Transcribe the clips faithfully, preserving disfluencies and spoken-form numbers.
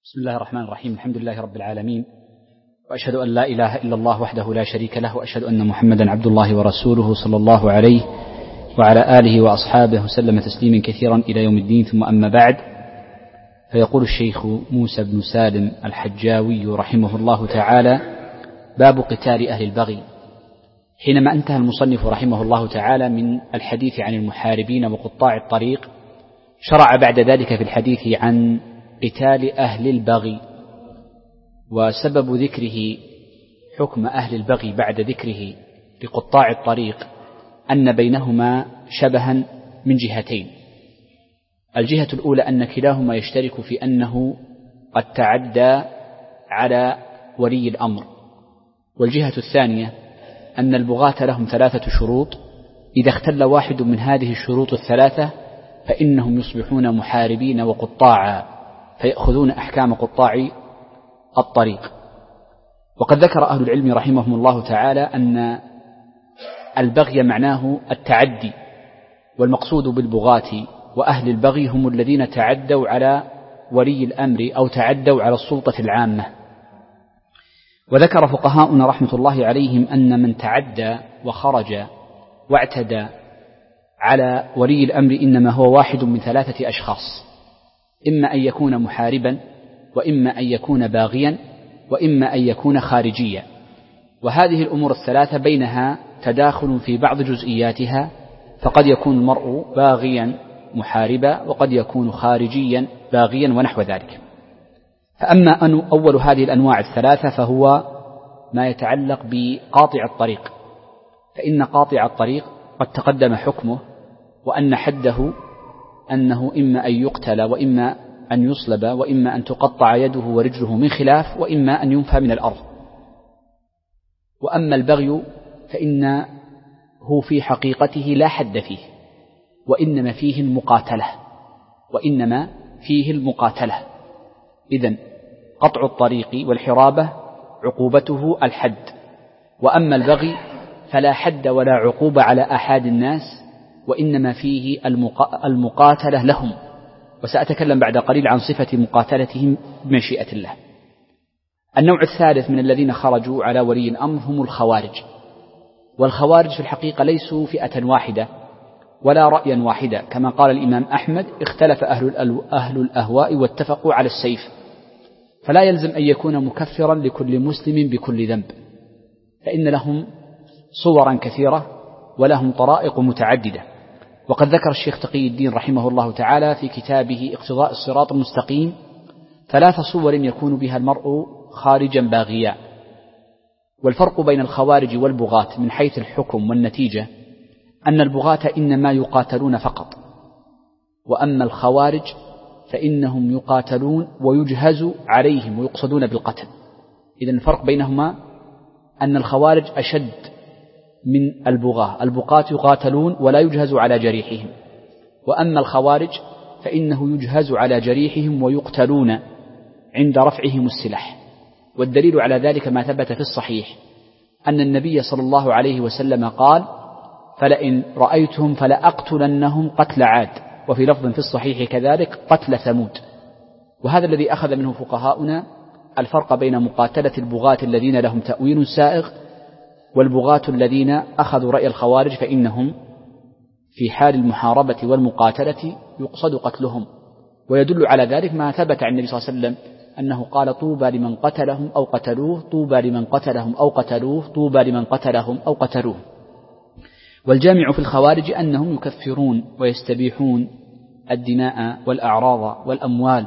بسم الله الرحمن الرحيم. الحمد لله رب العالمين، وأشهد أن لا إله إلا الله وحده لا شريك له، وأشهد أن محمدا عبد الله ورسوله صلى الله عليه وعلى آله وأصحابه وسلم تسليما كثيرا إلى يوم الدين. ثم أما بعد، فيقول الشيخ موسى بن سالم الحجاوي رحمه الله تعالى: باب قتال أهل البغي. حينما انتهى المصنف رحمه الله تعالى من الحديث عن المحاربين وقطاع الطريق، شرع بعد ذلك في الحديث عن قتال أهل البغي. وسبب ذكره حكم أهل البغي بعد ذكره لقطاع الطريق أن بينهما شبها من جهتين. الجهة الأولى أن كلاهما يشترك في أنه قد تعدى على ولي الأمر، والجهة الثانية أن البغاة لهم ثلاثة شروط، إذا اختل واحد من هذه الشروط الثلاثة فإنهم يصبحون محاربين وقطاعا، فيأخذون أحكام قطاع الطريق. وقد ذكر أهل العلم رحمهم الله تعالى أن البغي معناه التعدي، والمقصود بالبغاة وأهل البغي هم الذين تعدوا على ولي الأمر أو تعدوا على السلطة العامة. وذكر فقهاؤنا رحمة الله عليهم أن من تعدى وخرج واعتدى على ولي الأمر إنما هو واحد من ثلاثة أشخاص: إما أن يكون محاربا، وإما أن يكون باغيا، وإما أن يكون خارجيا. وهذه الأمور الثلاثة بينها تداخل في بعض جزئياتها، فقد يكون المرء باغيا محاربا، وقد يكون خارجيا باغيا، ونحو ذلك. فأما أن أول هذه الأنواع الثلاثة فهو ما يتعلق بقاطع الطريق، فإن قاطع الطريق قد تقدم حكمه، وأن حده أنه إما أن يقتل، وإما أن يصلب، وإما أن تقطع يده ورجله من خلاف، وإما أن ينفى من الأرض. وأما البغي فإنه في حقيقته لا حد فيه، وإنما فيه المقاتلة وإنما فيه المقاتلة إذن قطع الطريق والحرابة عقوبته الحد، وأما البغي فلا حد ولا عقوبة على أحد الناس، وإنما فيه المقاتلة لهم. وسأتكلم بعد قليل عن صفة مقاتلتهم بمشيئة الله. النوع الثالث من الذين خرجوا على ولي الأمر هم الخوارج. والخوارج في الحقيقة ليسوا فئة واحدة ولا رأيا واحدا، كما قال الإمام أحمد: اختلف أهل, أهل الأهواء واتفقوا على السيف. فلا يلزم أن يكون مكفرا لكل مسلم بكل ذنب، فإن لهم صورا كثيرة ولهم طرائق متعددة. وقد ذكر الشيخ تقي الدين رحمه الله تعالى في كتابه اقتضاء الصراط المستقيم ثلاث صور يكون بها المرء خارجا باغيا. والفرق بين الخوارج والبغاة من حيث الحكم والنتيجة أن البغاة إنما يقاتلون فقط، وأما الخوارج فإنهم يقاتلون ويجهز عليهم ويقصدون بالقتل. إذن الفرق بينهما أن الخوارج أشد من البغاة، البغاة يقاتلون ولا يجهز على جريحهم، وأما الخوارج فإنه يجهز على جريحهم ويقتلون عند رفعهم السلاح. والدليل على ذلك ما ثبت في الصحيح أن النبي صلى الله عليه وسلم قال: فلئن رأيتهم فلأقتلنهم قتل عاد، وفي لفظ في الصحيح كذلك قتل ثمود. وهذا الذي أخذ منه فقهاؤنا الفرق بين مقاتلة البغاة الذين لهم تأويل سائغ والبغاة الذين أخذوا رأي الخوارج، فإنهم في حال المحاربة والمقاتلة يقصد قتلهم. ويدل على ذلك ما ثبت عن النبي صلى الله عليه وسلم أنه قال: طوبى لمن قتلهم أو قتلوه، طوبى لمن قتلهم أو قتلوه، طوبى لمن قتلهم أو قتلوه. والجامع في الخوارج أنهم يكفرون ويستبيحون الدماء والأعراض والأموال.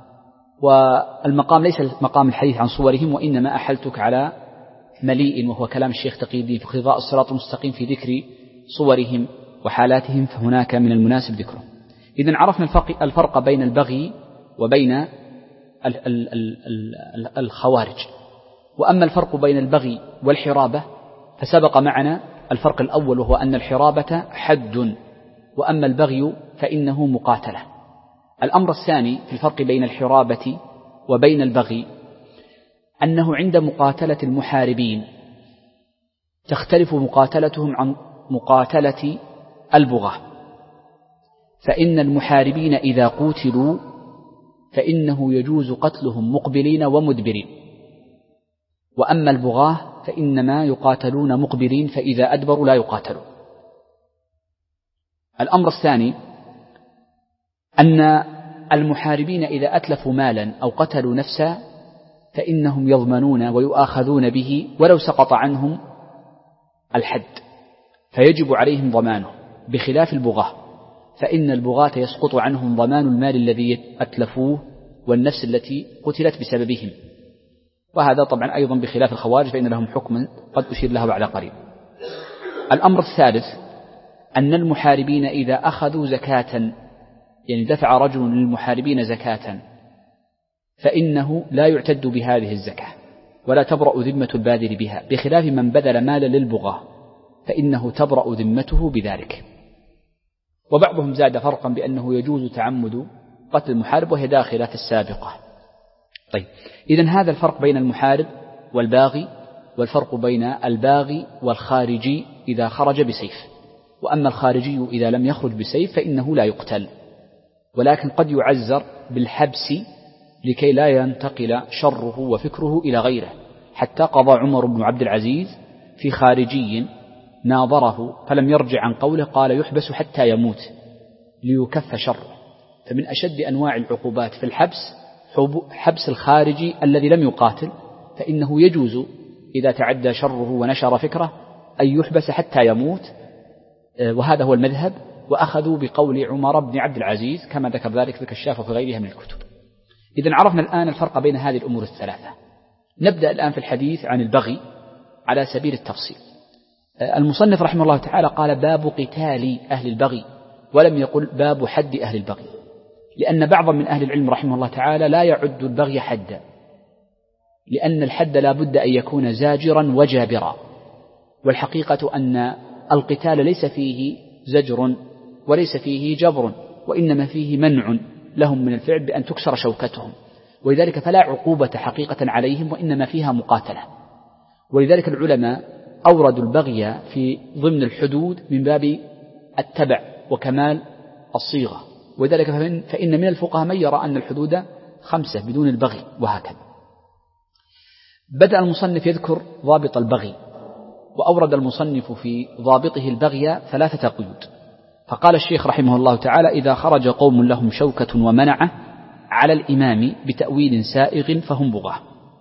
والمقام ليس مقام الحديث عن صورهم، وإنما أحلتك على مليء، وهو كلام الشيخ تقي الدين في اقتضاء الصراط المستقيم في ذكر صورهم وحالاتهم، فهناك من المناسب ذكره. إذن عرفنا الفرق بين البغي وبين الخوارج. وأما الفرق بين البغي والحرابة فسبق معنا الفرق الأول، وهو أن الحرابة حد، وأما البغي فإنه مقاتلة. الأمر الثاني في الفرق بين الحرابة وبين البغي أنه عند مقاتلة المحاربين تختلف مقاتلتهم عن مقاتلة البغاة، فإن المحاربين إذا قوتلوا فإنه يجوز قتلهم مقبلين ومدبرين، وأما البغاة فإنما يقاتلون مقبلين، فإذا أدبروا لا يقاتلون. الأمر الثاني أن المحاربين إذا أتلفوا مالا أو قتلوا نفسا فإنهم يضمنون ويؤاخذون به ولو سقط عنهم الحد، فيجب عليهم ضمانه، بخلاف البغاة فإن البغاة يسقط عنهم ضمان المال الذي أتلفوه والنفس التي قتلت بسببهم، وهذا طبعا أيضا بخلاف الخوارج فإن لهم حكم قد أشير له بعد قليل. الأمر الثالث أن المحاربين إذا أخذوا زكاة، يعني دفع رجل للمحاربين زكاة، فإنه لا يعتد بهذه الزكاة ولا تبرأ ذمة الباذل بها، بخلاف من بذل مالا للبغاة فإنه تبرأ ذمته بذلك. وبعضهم زاد فرقا بأنه يجوز تعمد قتل المحارب وهي داخلة في السابقة. طيب، إذن هذا الفرق بين المحارب والباغي، والفرق بين الباغي والخارجي إذا خرج بسيف. وأما الخارجي إذا لم يخرج بسيف فإنه لا يقتل، ولكن قد يعزر بالحبس لكي لا ينتقل شره وفكره إلى غيره، حتى قضى عمر بن عبد العزيز في خارجي ناظره فلم يرجع عن قوله، قال يحبس حتى يموت ليكف شره. فمن أشد أنواع العقوبات في الحبس حبس الخارجي الذي لم يقاتل، فإنه يجوز إذا تعدى شره ونشر فكره أن يحبس حتى يموت، وهذا هو المذهب، وأخذوا بقول عمر بن عبد العزيز كما ذكر ذلك في الكشاف وفي غيرها من الكتب. إذن عرفنا الآن الفرق بين هذه الأمور الثلاثة. نبدأ الآن في الحديث عن البغي على سبيل التفصيل. المصنف رحمه الله تعالى قال باب قتال أهل البغي، ولم يقل باب حد أهل البغي، لأن بعضا من أهل العلم رحمه الله تعالى لا يعد البغي حدا، لأن الحد لا بد أن يكون زاجرا وجابرا، والحقيقة أن القتال ليس فيه زجر وليس فيه جبر، وإنما فيه منع لهم من الفعل بأن تكسر شوكتهم، ولذلك فلا عقوبة حقيقة عليهم، وإنما فيها مقاتلة. ولذلك العلماء أوردوا البغي في ضمن الحدود من باب التبع وكمال الصيغة، وذلك فإن من الفقهاء من يرى أن الحدود خمسة بدون البغي، وهكذا. بدأ المصنف يذكر ضابط البغي، وأورد المصنف في ضابطه البغي ثلاثة قيود. فقال الشيخ رحمه الله تعالى إذا خرج قوم لهم شوكة ومنعة على الإمام بتأويل سائغ فهم بغاة.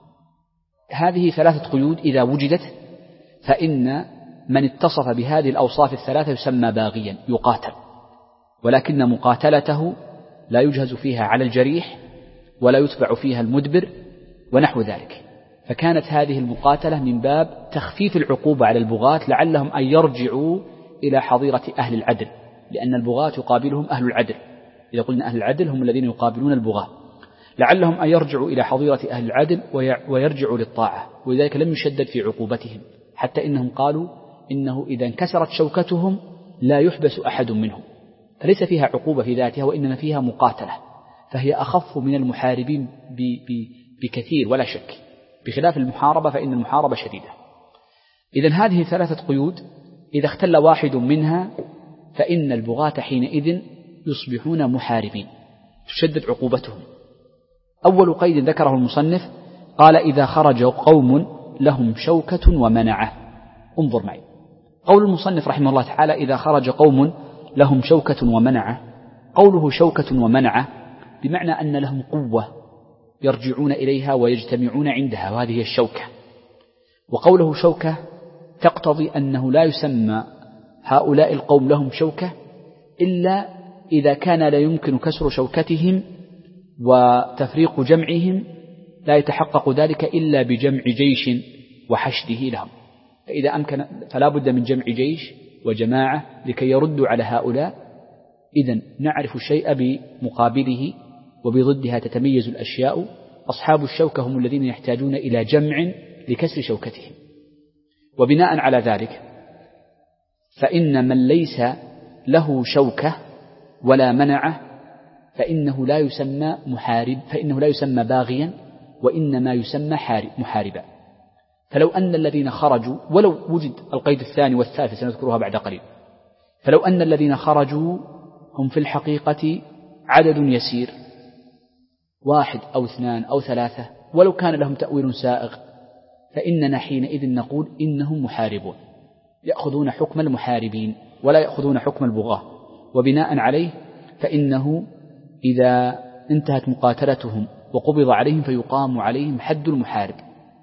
هذه ثلاثة قيود إذا وجدت فإن من اتصف بهذه الأوصاف الثلاثة يسمى باغيا يقاتل، ولكن مقاتلته لا يجهز فيها على الجريح ولا يتبع فيها المدبر ونحو ذلك. فكانت هذه المقاتلة من باب تخفيف العقوبة على البغاة لعلهم أن يرجعوا إلى حظيرة أهل العدل، لأن البغاة يقابلهم أهل العدل، إذا قلنا أهل العدل هم الذين يقابلون البغاة، لعلهم أن يرجعوا إلى حظيرة أهل العدل ويرجعوا للطاعة، ولذلك لم يشدد في عقوبتهم، حتى إنهم قالوا إنه إذا انكسرت شوكتهم لا يحبس أحد منهم، فليس فيها عقوبة في ذاتها وإنما فيها مقاتلة، فهي أخف من المحاربين بكثير ولا شك، بخلاف المحاربة فإن المحاربة شديدة. إذن هذه ثلاثة قيود إذا اختل واحد منها فإن البغاة حينئذ يصبحون محاربين تشدد عقوبتهم. أول قيد ذكره المصنف قال إذا خرج قوم لهم شوكة ومنعة. انظر معي قول المصنف رحمه الله تعالى إذا خرج قوم لهم شوكة ومنعة، قوله شوكة ومنعة بمعنى أن لهم قوة يرجعون إليها ويجتمعون عندها، وهذه الشوكة. وقوله شوكة تقتضي أنه لا يسمى هؤلاء القوم لهم شوكة إلا إذا كان لا يمكن كسر شوكتهم وتفريق جمعهم، لا يتحقق ذلك إلا بجمع جيش وحشده لهم، فإذا أمكن فلا بد من جمع جيش وجماعة لكي يردوا على هؤلاء. إذن نعرف الشيء بمقابله وبضدها تتميز الأشياء. أصحاب الشوكة هم الذين يحتاجون إلى جمع لكسر شوكتهم. وبناء على ذلك فإن من ليس له شوكة ولا منعة فإنه لا يسمى محارب، فإنه لا يسمى باغيا وإنما يسمى محاربا. فلو أن الذين خرجوا، ولو وجد القيد الثاني والثالث سنذكرها بعد قليل، فلو أن الذين خرجوا هم في الحقيقة عدد يسير واحد أو اثنان أو ثلاثة ولو كان لهم تأويل سائغ فإننا حينئذ نقول إنهم محاربون، يأخذون حكم المحاربين ولا يأخذون حكم البغاة، وبناء عليه فإنه إذا انتهت مقاتلتهم وقبض عليهم فيقام عليهم حد المحارب.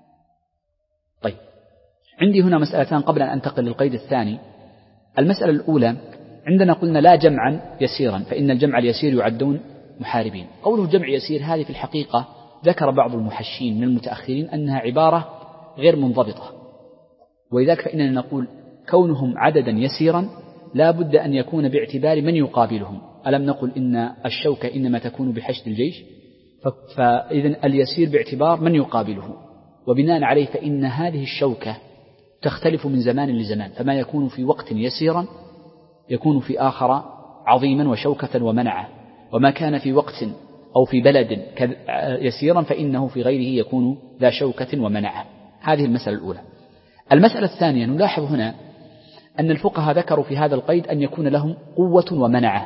طيب، عندي هنا مسألتان قبل أن أنتقل للقيد الثاني. المسألة الأولى، عندنا قلنا لا جمعا يسيرا، فإن الجمع اليسير يعدون محاربين. قوله جمع يسير هذه في الحقيقة ذكر بعض المحشين من المتأخرين أنها عبارة غير منضبطة، ولذلك فإننا نقول كونهم عددا يسيرا لا بد أن يكون باعتبار من يقابلهم. ألم نقل إن الشوكة إنما تكون بحشد الجيش، فإذن اليسير باعتبار من يقابله، وبناء عليه فإن هذه الشوكة تختلف من زمان لزمان، فما يكون في وقت يسيرا يكون في آخر عظيما وشوكة ومنعة، وما كان في وقت أو في بلد يسيرا فإنه في غيره يكون ذا شوكة ومنعة. هذه المسألة الأولى. المسألة الثانية، نلاحظ هنا أن الفقهاء ذكروا في هذا القيد أن يكون لهم قوة ومنعة،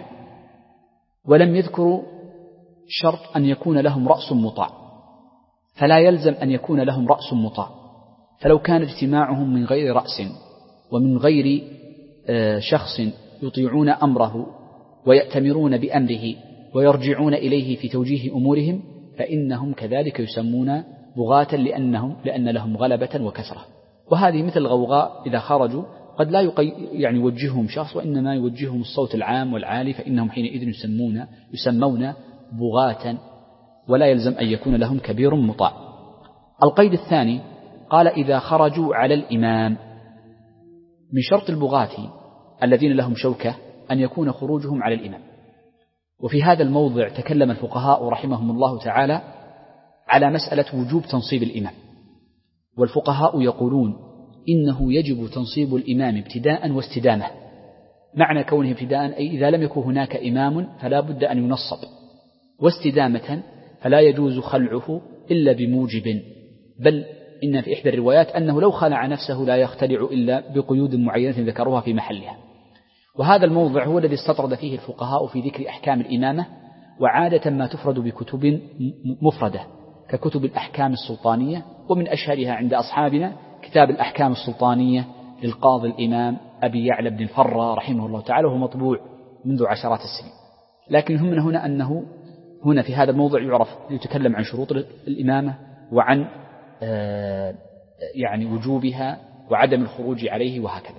ولم يذكروا شرط أن يكون لهم رأس مطاع، فلا يلزم أن يكون لهم رأس مطاع، فلو كان اجتماعهم من غير رأس ومن غير شخص يطيعون أمره ويأتمرون بأمره ويرجعون إليه في توجيه أمورهم فإنهم كذلك يسمون بغاة لأنهم لأن لهم غلبة وكثرة. وهذه مثل الغوغاء إذا خرجوا قد لا يقي يعني يوجههم شخص، وإنما يوجههم الصوت العام والعالي، فإنهم حينئذ يسمون يسمون بغاة، ولا يلزم أن يكون لهم كبير مطاع. القيد الثاني قال إذا خرجوا على الإمام. من شرط البغاة الذين لهم شوكة أن يكون خروجهم على الإمام. وفي هذا الموضع تكلم الفقهاء رحمهم الله تعالى على مسألة وجوب تنصيب الإمام، والفقهاء يقولون إنه يجب تنصيب الإمام ابتداء واستدامة. معنى كونه ابتداء أي إذا لم يكن هناك إمام فلا بد أن ينصب، واستدامة فلا يجوز خلعه إلا بموجب، بل إن في إحدى الروايات أنه لو خلع نفسه لا يختلع إلا بقيود معينة ذكروها في محلها. وهذا الموضع هو الذي استطرد فيه الفقهاء في ذكر أحكام الإمامة، وعادة ما تفرد بكتب مفردة ككتب الأحكام السلطانية، ومن أشهرها عند أصحابنا كتاب الأحكام السلطانية للقاضي الإمام أبي يعلى بن الفرة رحمه الله تعالى، وهو مطبوع منذ عشرات السنين. لكن هم هنا أنه هنا في هذا الموضع يعرف يتكلم عن شروط الإمامة وعن آه يعني وجوبها وعدم الخروج عليه وهكذا.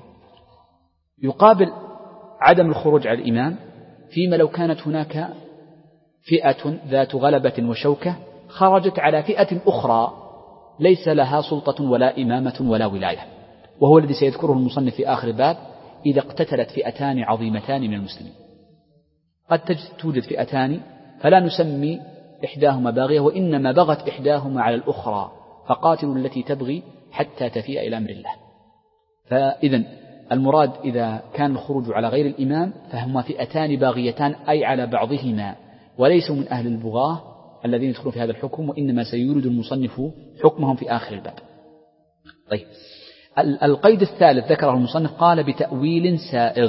يقابل عدم الخروج على الإمام فيما لو كانت هناك فئة ذات غلبة وشوكة خرجت على فئة أخرى ليس لها سلطة ولا إمامة ولا ولاية، وهو الذي سيذكره المصنف في آخر الباب. إذا اقتتلت فئتان عظيمتان من المسلمين، قد توجد فئتان فلا نسمي إحداهما باغية، وإنما بغت إحداهما على الأخرى، فقاتلوا التي تبغي حتى تفيء إلى أمر الله. فإذن المراد إذا كان الخروج على غير الإمام فهما فئتان باغيتان أي على بعضهما، وليسوا من أهل البغاة الذين يدخلون في هذا الحكم، وإنما سيورد المصنف حكمهم في آخر الباب. طيب، القيد الثالث ذكره المصنف قال بتأويل سائغ.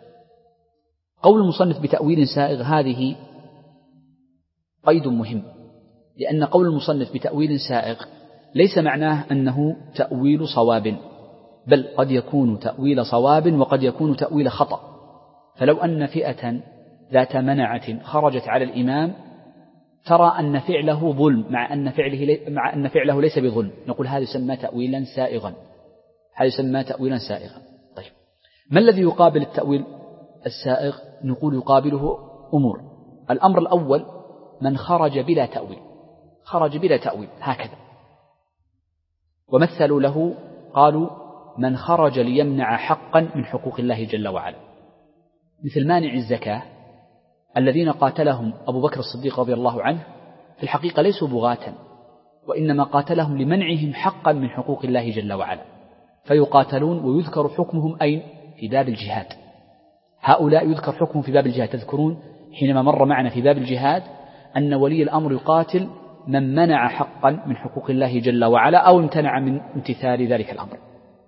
قول المصنف بتأويل سائغ هذه قيد مهم، لأن قول المصنف بتأويل سائغ ليس معناه أنه تأويل صواب، بل قد يكون تأويل صواب وقد يكون تأويل خطأ. فلو أن فئة ذات منعة خرجت على الإمام ترى أن فعله ظلم مع أن فعله مع أن فعله ليس بظلم، نقول هذا يسمى تأويلا سائغا، هذا يسمى تأويلا سائغا. طيب، ما الذي يقابل التأويل السائغ؟ نقول يقابله أمور. الأمر الأول من خرج بلا تأويل، خرج بلا تأويل هكذا، ومثلوا له قالوا من خرج ليمنع حقا من حقوق الله جل وعلا، مثل مانع الزكاة الذين قاتلهم أبو بكر الصديق رضي الله عنه في الحقيقة ليسوا بغاة، وإنما قاتلهم لمنعهم حقا من حقوق الله جل وعلا، فيقاتلون ويذكر حكمهم أين؟ في باب الجهاد. هؤلاء يذكر حكمهم في باب الجهاد. تذكرون حينما مر معنا في باب الجهاد أن ولي الأمر يقاتل من منع حقا من حقوق الله جل وعلا أو امتنع من امتثال ذلك الأمر.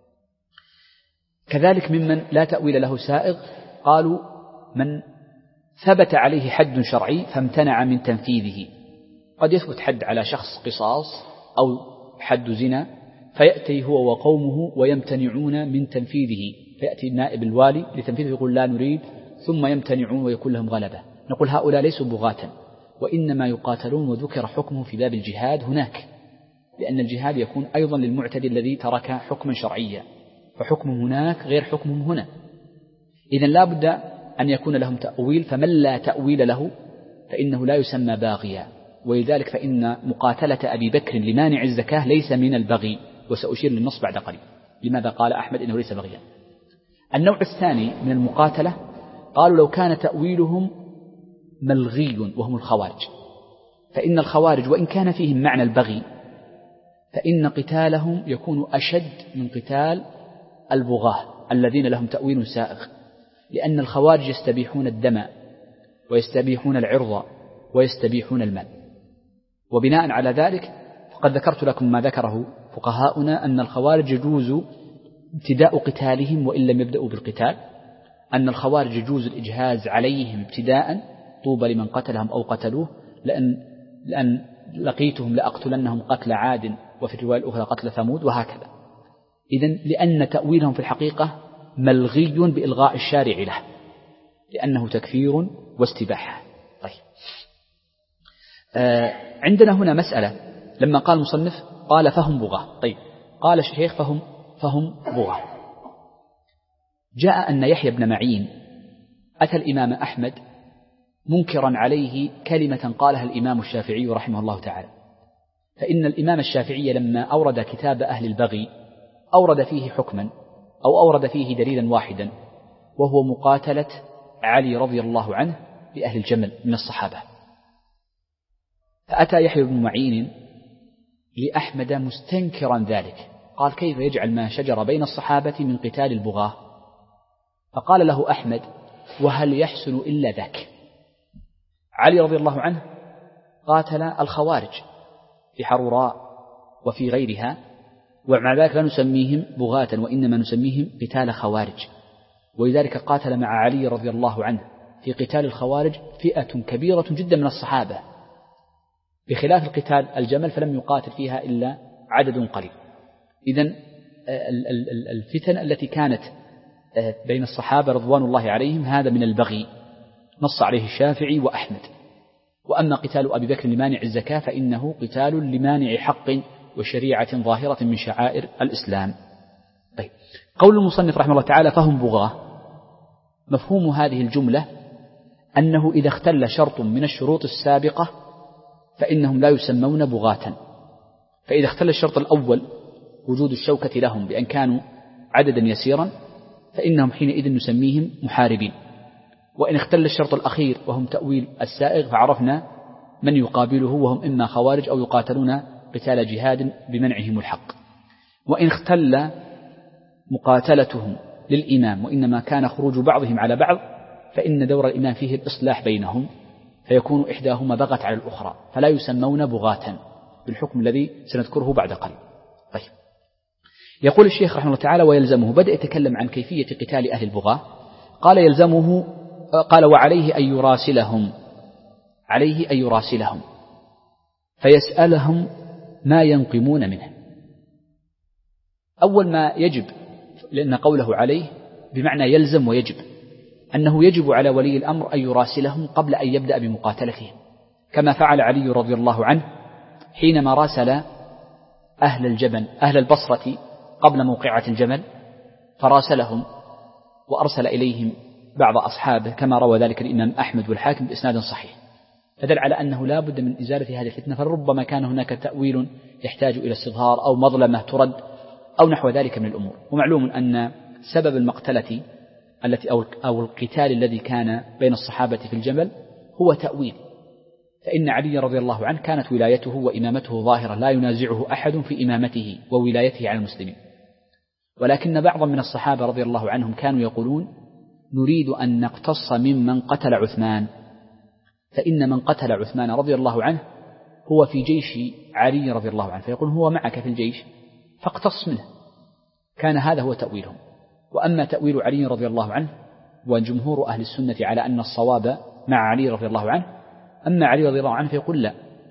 كذلك ممن لا تأويل له سائغ قالوا من ثبت عليه حد شرعي فامتنع من تنفيذه، قد يثبت حد على شخص قصاص أو حد زنا، فيأتي هو وقومه ويمتنعون من تنفيذه، فيأتي نائب الوالي لتنفيذه يقول لا نريد، ثم يمتنعون ويكون لهم غلبة. نقول هؤلاء ليسوا بغاة، وإنما يقاتلون، وذكر حكمه في باب الجهاد هناك، لأن الجهاد يكون أيضا للمعتدي الذي ترك حكما شرعيا، فحكمه هناك غير حكمه هنا. إذن لا بد أن يكون لهم تأويل، فمن لا تأويل له فإنه لا يسمى باغيا. ولذلك فإن مقاتلة أبي بكر لمانع الزكاة ليس من البغي، وسأشير للنص بعد قليل لماذا قال أحمد إنه ليس بغيا. النوع الثاني من المقاتلة قالوا لو كان تأويلهم ملغي وهم الخوارج، فإن الخوارج وإن كان فيهم معنى البغي فإن قتالهم يكون أشد من قتال البغاة الذين لهم تأويل سائغ، لأن الخوارج يستبيحون الدم ويستبيحون العرض ويستبيحون المال. وبناء على ذلك فقد ذكرت لكم ما ذكره فقهاؤنا أن الخوارج يجوز ابتداء قتالهم وإن لم يبدأوا بالقتال، أن الخوارج يجوز الإجهاز عليهم ابتداء، طوبى لمن قتلهم أو قتلوه، لأن, لأن لقيتهم لأقتلنهم قتل عاد، وفي الرواية الأخرى قتل ثمود، وهكذا. إذن لأن تأويلهم في الحقيقة ملغي بإلغاء الشارع له، لأنه تكفير واستباحة. طيب آه عندنا هنا مسألة، لما قال المصنف قال فهم بغاة، طيب قال الشيخ فهم فهم بغاة. جاء أن يحيى بن معين أتى الإمام أحمد منكرا عليه كلمة قالها الإمام الشافعي رحمه الله تعالى، فإن الإمام الشافعي لما أورد كتاب أهل البغي أورد فيه حكما أو أورد فيه دليلا واحدا، وهو مقاتلة علي رضي الله عنه بأهل الجمل من الصحابة. فأتى يحيى بن معين لأحمد مستنكرا ذلك، قال كيف يجعل ما شجر بين الصحابة من قتال البغاة؟ فقال له أحمد وهل يحسن إلا ذاك؟ علي رضي الله عنه قاتل الخوارج في حروراء وفي غيرها، ومع ذلك لا نسميهم بغاة وإنما نسميهم قتال خوارج، ولذلك قاتل مع علي رضي الله عنه في قتال الخوارج فئة كبيرة جدا من الصحابة، بخلاف القتال الجمل فلم يقاتل فيها إلا عدد قليل. إذن الفتن التي كانت بين الصحابة رضوان الله عليهم هذا من البغي، نص عليه الشافعي وأحمد. وأما قتال أبي بكر لمانع الزكاة فإنه قتال لمانع حق وشريعة ظاهرة من شعائر الإسلام. طيب قول المصنف رحمه الله تعالى فهم بغاة، مفهوم هذه الجملة أنه إذا اختل شرط من الشروط السابقة فإنهم لا يسمون بغاة. فإذا اختل الشرط الأول وجود الشوكة لهم بأن كانوا عددا يسيرا فإنهم حينئذ نسميهم محاربين، وإن اختل الشرط الأخير وهم تأويل السائغ فعرفنا من يقابله وهم إما خوارج أو يقاتلون قتال جهاد بمنعهم الحق. وإن اختل مقاتلتهم للإمام وإنما كان خروج بعضهم على بعض فإن دور الإمام فيه الإصلاح بينهم، فيكون إحداهما بغت على الأخرى، فلا يسمون بغاة بالحكم الذي سنذكره بعد قليل. طيب يقول الشيخ رحمه الله تعالى ويلزمه، بدأ يتكلم عن كيفية قتال أهل البغاة، قال يلزمه، قال وعليه أن يراسلهم، عليه أن يراسلهم فيسألهم ما ينقمون منه. أول ما يجب، لأن قوله عليه بمعنى يلزم ويجب، أنه يجب على ولي الأمر أن يراسلهم قبل أن يبدأ بمقاتلتهم، كما فعل علي رضي الله عنه حينما راسل أهل الجبل أهل البصرة قبل موقعة الجمل، فراسلهم وأرسل إليهم بعض أصحابه كما روى ذلك الإمام أحمد والحاكم بإسناد صحيح، فدل على أنه لا بد من إزالة هذه الفتنة، فربما كان هناك تأويل يحتاج إلى استظهار أو مظلمة ترد أو نحو ذلك من الأمور. ومعلوم أن سبب المقتلة التي أو القتال الذي كان بين الصحابة في الجمل هو تأويل، فإن علي رضي الله عنه كانت ولايته وإمامته ظاهرة لا ينازعه أحد في إمامته وولايته على المسلمين، ولكن بعضا من الصحابة رضي الله عنهم كانوا يقولون نريد أن نقتص ممن قتل عثمان، فإن من قتل عثمان رضي الله عنه هو في جيش علي رضي الله عنه، فيقول هو معك في الجيش فاقتص منه. كان هذا هو تأويلهم. وأما تأويل علي رضي الله عنه وجمهور أهل السنة على أن الصواب مع علي رضي الله عنه، أما علي رضي الله عنه فيقول لا،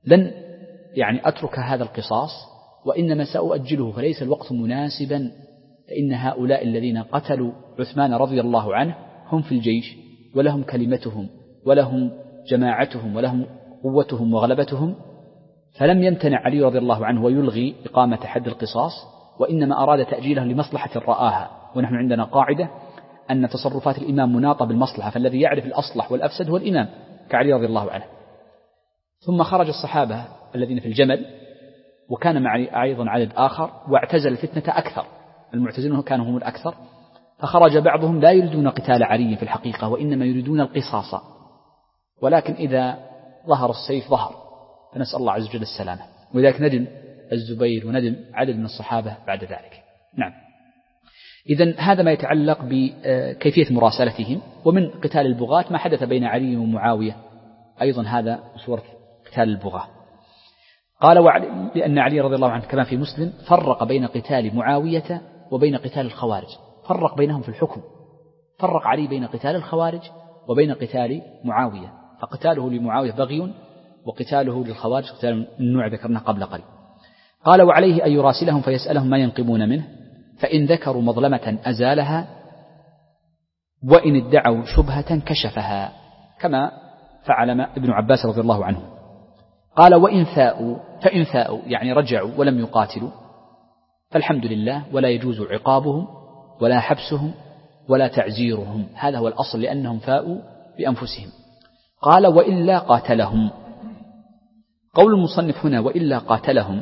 لن يعني أترك هذا القصاص وإنما سأؤجله، فليس الوقت مناسبا، فإن هؤلاء الذين قتلوا عثمان رضي الله عنه هم في الجيش ولهم كلمتهم ولهم جماعتهم ولهم قوتهم وغلبتهم، فلم يمتنع علي رضي الله عنه ويلغي إقامة حد القصاص، وإنما أراد تأجيله لمصلحة رآها. ونحن عندنا قاعدة أن تصرفات الإمام مناطة بالمصلحة، فالذي يعرف الأصلح والأفسد هو الإمام كعلي رضي الله عنه. ثم خرج الصحابة الذين في الجمل، وكان مع أيضا عدد آخر، واعتزل الفتنة أكثر، المعتزلون كانوا هم الأكثر، فخرج بعضهم لا يريدون قتال علي في الحقيقة وإنما يريدون القصاص، ولكن إذا ظهر السيف ظهر، فنسأل الله عز وجل السلامة. ولذلك ندم الزبير وندم عدد من الصحابة بعد ذلك. نعم. إذن هذا ما يتعلق بكيفية مراسلتهم. ومن قتال البغاة ما حدث بين علي ومعاوية أيضا، هذا سورة قتال البغاة. قال لأن علي رضي الله عنه كما في مسلم فرق بين قتال معاوية وبين قتال الخوارج، فرق بينهم في الحكم، فرق علي بين قتال الخوارج وبين قتال معاوية، فقتاله لمعاوية بغي وقتاله للخوارج قتال النوع ذكرناه قبل قليل. قال وعليه أن يراسلهم فيسألهم ما ينقمون منه، فإن ذكروا مظلمة أزالها وإن ادعوا شبهة كشفها، كما فعل ابن عباس رضي الله عنه. قال وإن ثاءوا فإن ثاءوا يعني رجعوا ولم يقاتلوا فالحمد لله، ولا يجوز عقابهم ولا حبسهم ولا تعزيرهم، هذا هو الأصل لأنهم فاءوا بأنفسهم. قال وإلا قاتلهم. قول المصنف هنا وإلا قاتلهم،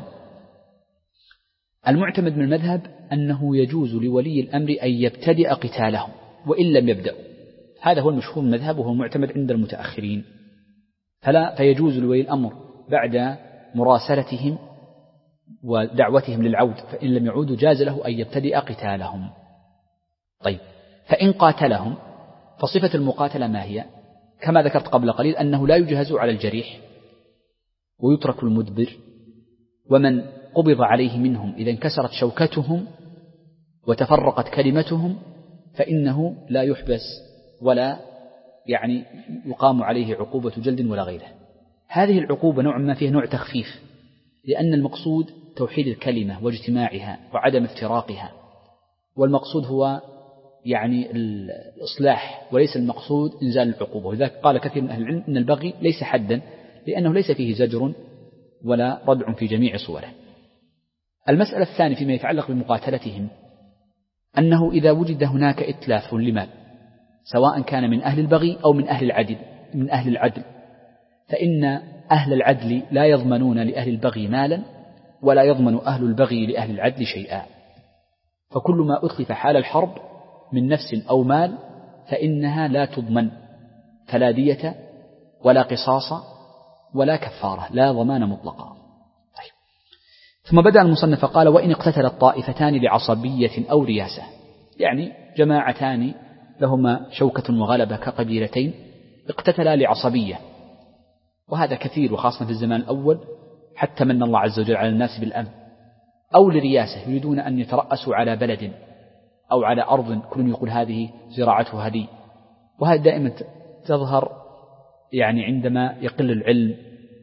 المعتمد من المذهب أنه يجوز لولي الأمر أن يبتدئ قتالهم وإن لم يبدأوا، هذا هو المشهور المذهب وهو المعتمد عند المتأخرين، فلا فيجوز لولي الأمر بعد مراسلتهم ودعوتهم للعود، فإن لم يعودوا جاز له أن يبتدئ قتالهم. طيب، فإن قاتلهم فصفة المقاتلة ما هي؟ كما ذكرت قبل قليل أنه لا يجهز على الجريح ويترك المدبر، ومن قبض عليه منهم إذا انكسرت شوكتهم وتفرقت كلمتهم فإنه لا يحبس ولا يعني يقام عليه عقوبة جلد ولا غيره. هذه العقوبة نوع ما فيها نوع تخفيف، لأن المقصود توحيد الكلمة واجتماعها وعدم افتراقها، والمقصود هو يعني الإصلاح وليس المقصود إنزال العقوبة. ولذلك قال كثير من أهل العلم إن البغي ليس حدا، لأنه ليس فيه زجر ولا ردع في جميع صوره. المسألة الثانية فيما يتعلق بمقاتلتهم أنه إذا وجد هناك إتلاف لمال، سواء كان من أهل البغي أو من أهل العدل من أهل العدل فإن أهل العدل لا يضمنون لأهل البغي مالا، ولا يضمن أهل البغي لأهل العدل شيئا، فكل ما أتلف حال الحرب من نفس أو مال فإنها لا تضمن، فلا دية ولا قصاص ولا كفارة، لا ضمان مطلقا. طيب. ثم بدأ المصنف قال وإن اقتتل الطائفتان لعصبية أو رياسة، يعني جماعتان لهما شوكة وغلبة كقبيلتين اقتتلا لعصبية، وهذا كثير وخاصة في الزمان الأول حتى من الله عز وجل على الناس بالأمن، أو لرياسة يريدون أن يترأسوا على بلد أو على أرض كل يقول هذه زراعته هذه، وهذا دائما تظهر يعني عندما يقل العلم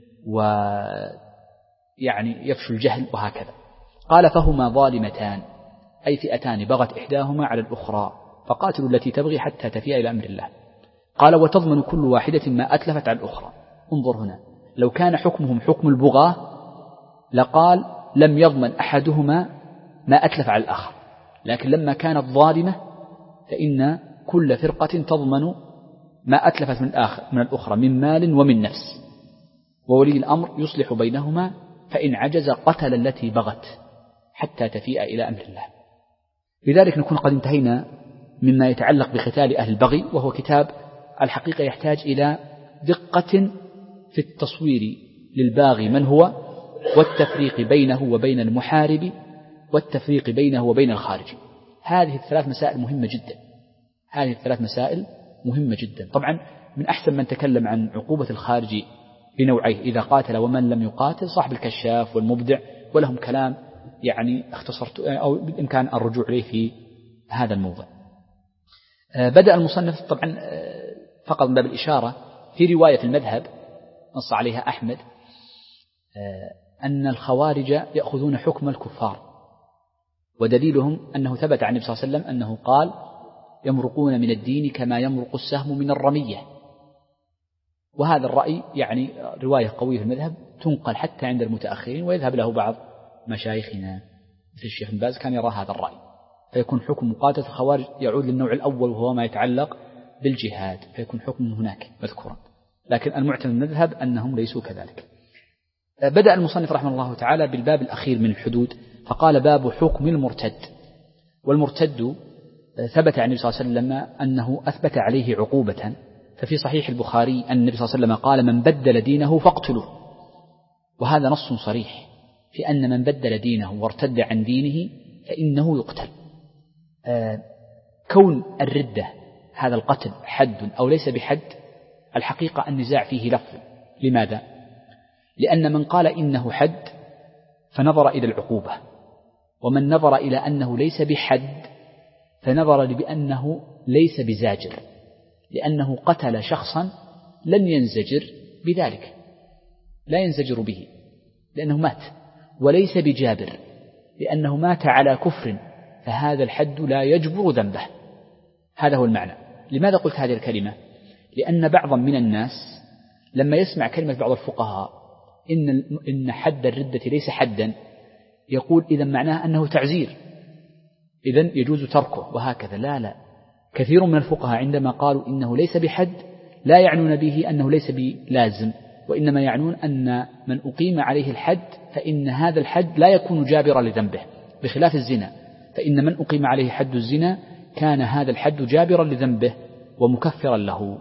ويعني يفشو الجهل وهكذا. قال فهما ظالمتان أي فئتان بغت إحداهما على الأخرى، فقاتلوا التي تبغي حتى تفيء إلى أمر الله. قال وتضمن كل واحدة ما أتلفت على الأخرى. انظر هنا، لو كان حكمهم حكم البغاة لقال لم يضمن أحدهما ما أتلف على الآخر، لكن لما كانت ظالمة فإن كل فرقة تضمن ما أتلفت من الآخر من الأخرى من مال ومن نفس، وولي الأمر يصلح بينهما، فإن عجز قتل التي بغت حتى تفيء إلى أمر الله. لذلك نكون قد انتهينا مما يتعلق بقتال أهل البغي، وهو كتاب الحقيقة يحتاج إلى دقة في التصوير للباغي من هو، والتفريق بينه وبين المحارب، والتفريق بينه وبين الخارج. هذه الثلاث مسائل مهمة جدا، هذه الثلاث مسائل مهمة جدا. طبعا من أحسن من تكلم عن عقوبة الخارج بنوعيه، إذا قاتل ومن لم يقاتل، صاحب الكشاف والمبدع، ولهم كلام يعني اختصرت أو بالإمكان الرجوع إليه في هذا الموضوع. بدأ المصنف طبعا فقط من باب الإشارة في رواية في المذهب نص عليها أحمد أن الخوارج يأخذون حكم الكفار، ودليلهم أنه ثبت عن النبي صلى الله عليه وسلم أنه قال يمرقون من الدين كما يمرق السهم من الرمية. وهذا الرأي يعني رواية قوية في المذهب تنقل حتى عند المتأخرين، ويذهب له بعض مشايخنا مثل الشيخ بن باز كان يرى هذا الرأي، فيكون حكم مقاتلة الخوارج يعود للنوع الأول وهو ما يتعلق بالجهاد، فيكون حكم هناك مذكورا. لكن المعتمد المذهب أنهم ليسوا كذلك. بدأ المصنف رحمه الله تعالى بالباب الأخير من الحدود، فقال باب حكم المرتد. والمرتد ثبت عن النبي صلى الله عليه وسلم أنه أثبت عليه عقوبة، ففي صحيح البخاري أن النبي صلى الله عليه وسلم قال من بدل دينه فاقتلوه، وهذا نص صريح في أن من بدل دينه وارتد عن دينه فإنه يقتل. آه كون الردة هذا القتل حد أو ليس بحد، الحقيقة النزاع فيه لفظ. لماذا؟ لأن من قال إنه حد فنظر إلى العقوبة، ومن نظر إلى أنه ليس بحد فنظر بأنه ليس بزاجر، لأنه قتل شخصا لن ينزجر بذلك، لا ينزجر به لأنه مات، وليس بجابر لأنه مات على كفر، فهذا الحد لا يجبر ذنبه. هذا هو المعنى. لماذا قلت هذه الكلمة؟ لأن بعضا من الناس لما يسمع كلمة بعض الفقهاء إن إن حد الردة ليس حدا، يقول إذا معناه أنه تعزير، إذن يجوز تركه وهكذا. لا لا، كثير من الفقهاء عندما قالوا إنه ليس بحد لا يعنون به أنه ليس بلازم، وإنما يعنون أن من أقيم عليه الحد فإن هذا الحد لا يكون جابرا لذنبه، بخلاف الزنا، فإن من أقيم عليه حد الزنا كان هذا الحد جابرا لذنبه ومكفرا له.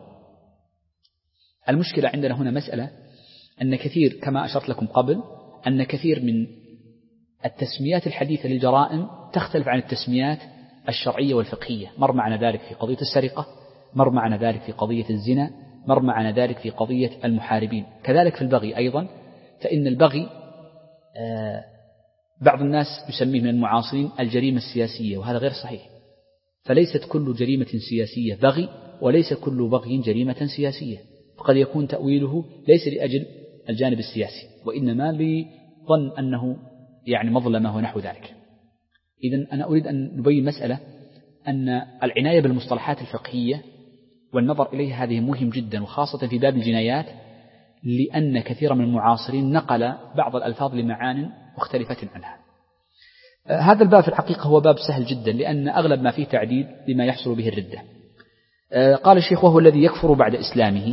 المشكلة عندنا هنا مسألة أن كثير كما أشرت لكم قبل أن كثير من التسميات الحديثة للجرائم تختلف عن التسميات الشرعية والفقهية. مر معنا ذلك في قضية السرقة، مر معنا ذلك في قضية الزنا، مر معنا ذلك في قضية المحاربين، كذلك في البغي أيضا. فإن البغي آه بعض الناس يسميه من المعاصرين الجريمة السياسية، وهذا غير صحيح. فليست كل جريمة سياسية بغي، وليس كل بغي جريمة سياسية، فقد يكون تأويله ليس لأجل الجانب السياسي، وإنما لظن أنه يعني مظلمة ونحو ذلك. إذن أنا أريد أن نبين مسألة أن العناية بالمصطلحات الفقهية والنظر إليها هذه مهم جدا، وخاصة في باب الجنايات، لأن كثير من المعاصرين نقل بعض الألفاظ لمعان مختلفة عنها. هذا الباب في الحقيقة هو باب سهل جدا، لأن أغلب ما فيه تعديل لما يحصل به الردة. قال الشيخ وهو الذي يكفر بعد إسلامه.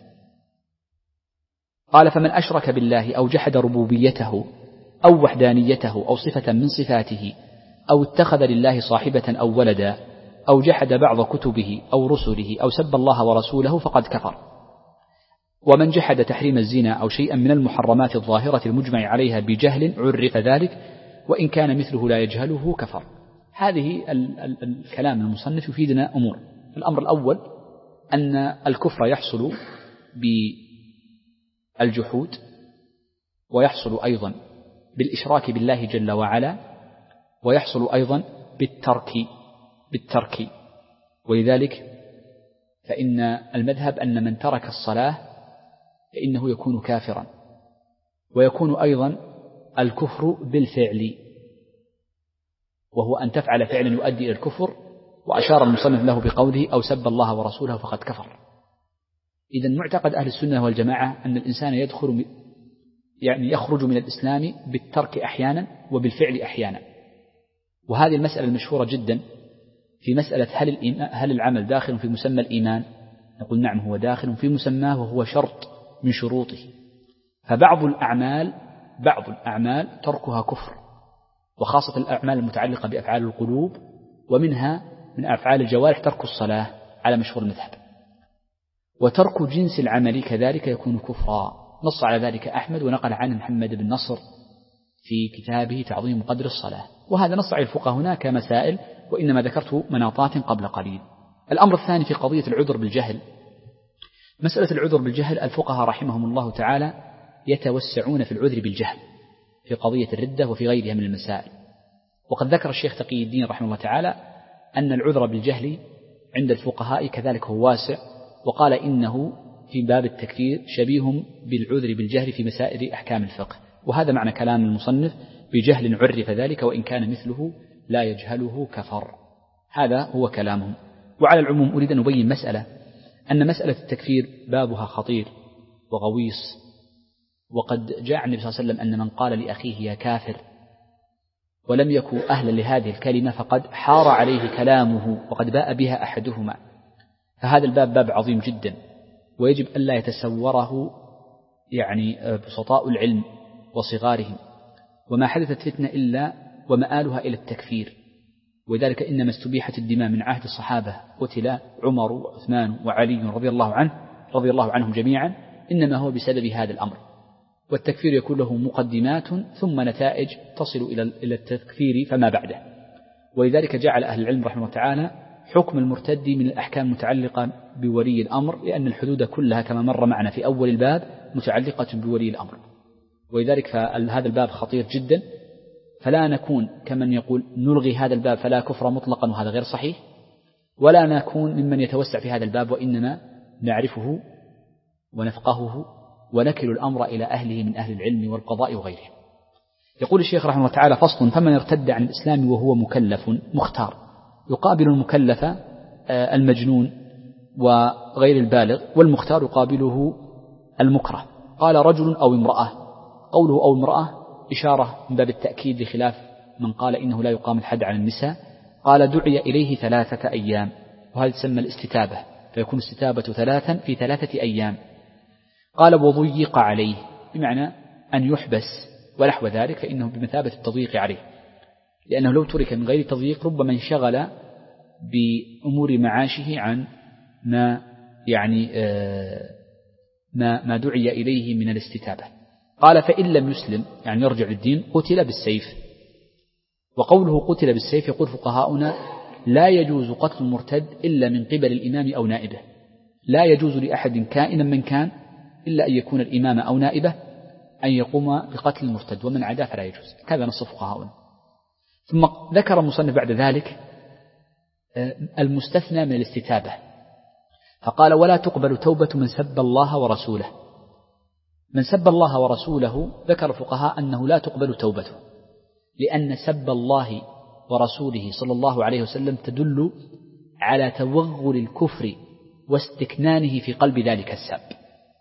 قال فمن أشرك بالله أو جحد ربوبيته أو وحدانيته أو صفة من صفاته أو اتخذ لله صاحبة أو ولدا أو جحد بعض كتبه أو رسله أو سب الله ورسوله فقد كفر. ومن جحد تحريم الزنا أو شيئا من المحرمات الظاهرة المجمع عليها بجهل عرف ذلك، وإن كان مثله لا يجهله كفر. هذه ال ال الكلام المصنف يفيدنا أمور. الأمر الأول أن الكفر يحصل بالجحود، ويحصل أيضا بالإشراك بالله جل وعلا، ويحصل أيضا بالترك بالترك ولذلك فإن المذهب أن من ترك الصلاة فإنه يكون كافرا، ويكون أيضا الكفر بالفعل، وهو أن تفعل فعلا يؤدي إلى الكفر، وأشار المصنف له بقوله أو سب الله ورسوله فقد كفر. إذن معتقد أهل السنة والجماعة أن الإنسان يدخل يعني يخرج من الإسلام بالترك أحيانا وبالفعل أحيانا. وهذه المسألة المشهورة جدا في مسألة هل, هل العمل داخل في مسمى الإيمان؟ نقول نعم هو داخل في مسماه، وهو شرط من شروطه. فبعض الأعمال بعض الأعمال تركها كفر، وخاصة الأعمال المتعلقة بأفعال القلوب، ومنها من أفعال الجوارح ترك الصلاة على مشهور المذهب. وترك جنس العمل كذلك يكون كفرا، نص على ذلك أحمد ونقل عنه محمد بن نصر في كتابه تعظيم قدر الصلاة. وهذا نص على الفقهاء هناك مسائل، وإنما ذكرته مناطات قبل قليل. الأمر الثاني في قضية العذر بالجهل. مسألة العذر بالجهل الفقهاء رحمهم الله تعالى يتوسعون في العذر بالجهل في قضية الردة وفي غيرها من المسائل. وقد ذكر الشيخ تقي الدين رحمه الله تعالى أن العذر بالجهل عند الفقهاء كذلك هو واسع، وقال إنه في باب التكفير شبيه بالعذر بالجهل في مسائل أحكام الفقه، وهذا معنى كلام المصنف: بجهل عرف ذلك وإن كان مثله لا يجهله كفر. هذا هو كلامهم. وعلى العموم أريد أن أبين مسألة، أن مسألة التكفير بابها خطير وغويص، وقد جاء النبي صلى الله عليه وسلم أن من قال لأخيه يا كافر ولم يكن أهلا لهذه الكلمة فقد حار عليه كلامه وقد باء بها أحدهما. فهذا الباب باب عظيم جدا، ويجب ألا يتسوره يعني بسطاء العلم وصغارهم، وما حدثت فتنة إلا ومآلها إلى التكفير. وذلك إنما استبيحت الدماء من عهد الصحابة، قتل عمر وعثمان وعلي رضي الله عنه رضي الله عنهم جميعا، إنما هو بسبب هذا الأمر. والتكفير يكون له مقدمات ثم نتائج تصل إلى التكفير فما بعده. ولذلك جعل أهل العلم رحمه الله تعالى حكم المرتد من الأحكام المتعلقة بولي الأمر، لأن الحدود كلها كما مر معنا في أول الباب متعلقة بولي الأمر. ولذلك فهذا الباب خطير جدا، فلا نكون كمن يقول نلغي هذا الباب فلا كفر مطلقا، وهذا غير صحيح، ولا نكون ممن يتوسع في هذا الباب، وإنما نعرفه ونفقهه ونكل الأمر إلى أهله من أهل العلم والقضاء وغيره. يقول الشيخ رحمه الله تعالى: فصل: فمن ارتد عن الإسلام وهو مكلف مختار. يقابل المكلف المجنون وغير البالغ، والمختار يقابله المكره. قال: رجل أو امرأة. قوله أو امرأة إشارة من باب التأكيد لخلاف من قال إنه لا يقام الحد على النساء. قال: دعي إليه ثلاثة أيام، وهذا تسمى الاستتابة، فيكون استتابة ثلاثا في ثلاثة أيام. قال: وضيق عليه، بمعنى أن يحبس ونحو ذلك، فإنه بمثابة التضييق عليه، لأنه لو ترك من غير تضييق ربما انشغل بأمور معاشه عن ما يعني ما ما دعي إليه من الاستتابة. قال: فإن لم يسلم، يعني يرجع للدين، قتل بالسيف. وقوله قتل بالسيف يقول فقهاؤنا: لا يجوز قتل المرتد إلا من قبل الإمام أو نائبه. لا يجوز لأحد كائنا من كان إلا أن يكون الإمام أو نائبه أن يقوم بقتل المرتد، ومن عداه فلا يجوز. كذا نص فقهاؤنا. ثم ذكر المصنف بعد ذلك المستثنى من الاستتابة، فقال: ولا تقبل توبة من سب الله ورسوله. من سب الله ورسوله ذكر الفقهاء أنه لا تقبل توبته، لأن سب الله ورسوله صلى الله عليه وسلم تدل على توغل الكفر واستكنانه في قلب ذلك السب،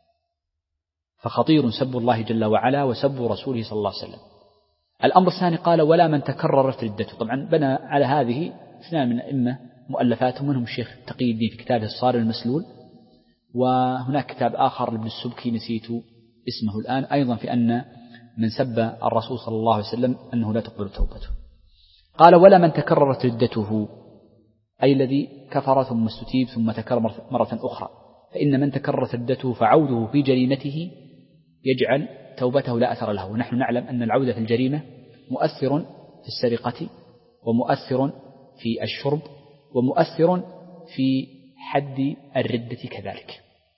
فخطير سب الله جل وعلا وسب رسوله صلى الله عليه وسلم. الأمر الثاني قال: ولا من تكررت ردته. طبعا بنى على هذه اثنان من أئمة مؤلفاتهم، منهم الشيخ تقي الدين في كتابه الصارم المسلول، وهناك كتاب آخر لابن السبكي نسيت اسمه الآن، أيضا في أن من سب الرسول صلى الله عليه وسلم أنه لا تقبل توبته. قال: ولا من تكررت ردته، أي الذي كفر ثم استتيب ثم تكرر مرة أخرى، فإن من تكررت ردته فعوده في جريمته يجعل توبته لا أثر له. ونحن نعلم أن العودة في الجريمة مؤثر في السرقة، ومؤثر في الشرب، ومؤثر في حد الردة كذلك.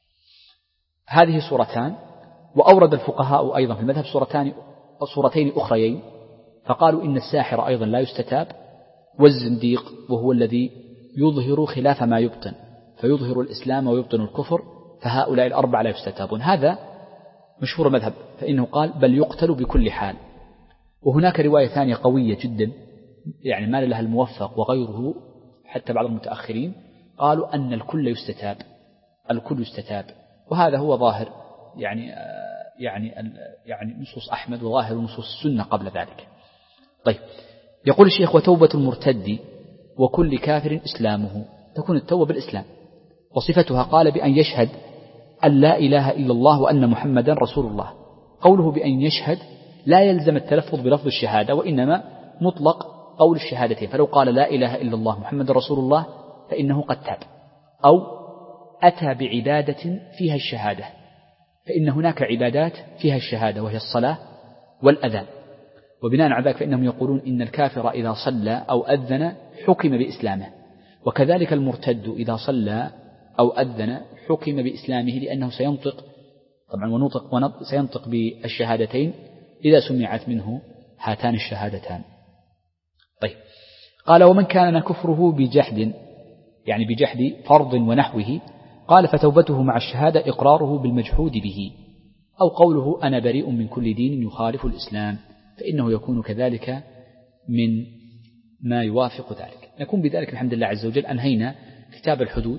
هذه صورتان. وأورد الفقهاء أيضا في المذهب صورتان صورتين أخريين، فقالوا إن الساحر أيضا لا يستتاب، والزنديق وهو الذي يظهر خلاف ما يبطن، فيظهر الإسلام ويبطن الكفر، فهؤلاء الأربعة لا يستتابون. هذا مشهور مذهب، فإنه قال: بل يقتل بكل حال. وهناك رواية ثانية قوية جدا، يعني مال لها الموفق وغيره حتى بعض المتأخرين، قالوا أن الكل يستتاب، الكل يستتاب. وهذا هو ظاهر يعني يعني يعني نصوص أحمد وظاهر نصوص السنة قبل ذلك. طيب، يقول الشيخ: وتوبة المرتد وكل كافر إسلامه. تكون التوبة بالإسلام. وصفتها قال: بأن يشهد أن لا إله إلا الله وأن محمدا رسول الله. قوله بأن يشهد لا يلزم التلفظ بلفظ الشهادة، وإنما مطلق قول الشهادتين. فلو قال لا إله إلا الله محمد رسول الله فإنه قد تاب، أو أتى بعبادة فيها الشهادة، فإن هناك عبادات فيها الشهادة وهي الصلاة والأذان. وبناء على ذلك فإنهم يقولون إن الكافر إذا صلى أو أذن حكم بإسلامه، وكذلك المرتد إذا صلى أو أذن حكم بإسلامه، لأنه سينطق طبعا ونطق ونطق سينطق بالشهادتين إذا سمعت منه هاتان الشهادتان. طيب، قال: ومن كان كفره بجحد، يعني بجحد فرض ونحوه، قال: فتوبته مع الشهادة إقراره بالمجحود به. أو قوله أنا بريء من كل دين يخالف الإسلام، فإنه يكون كذلك من ما يوافق ذلك. نكون بذلك الحمد لله عز وجل أنهينا كتاب الحدود،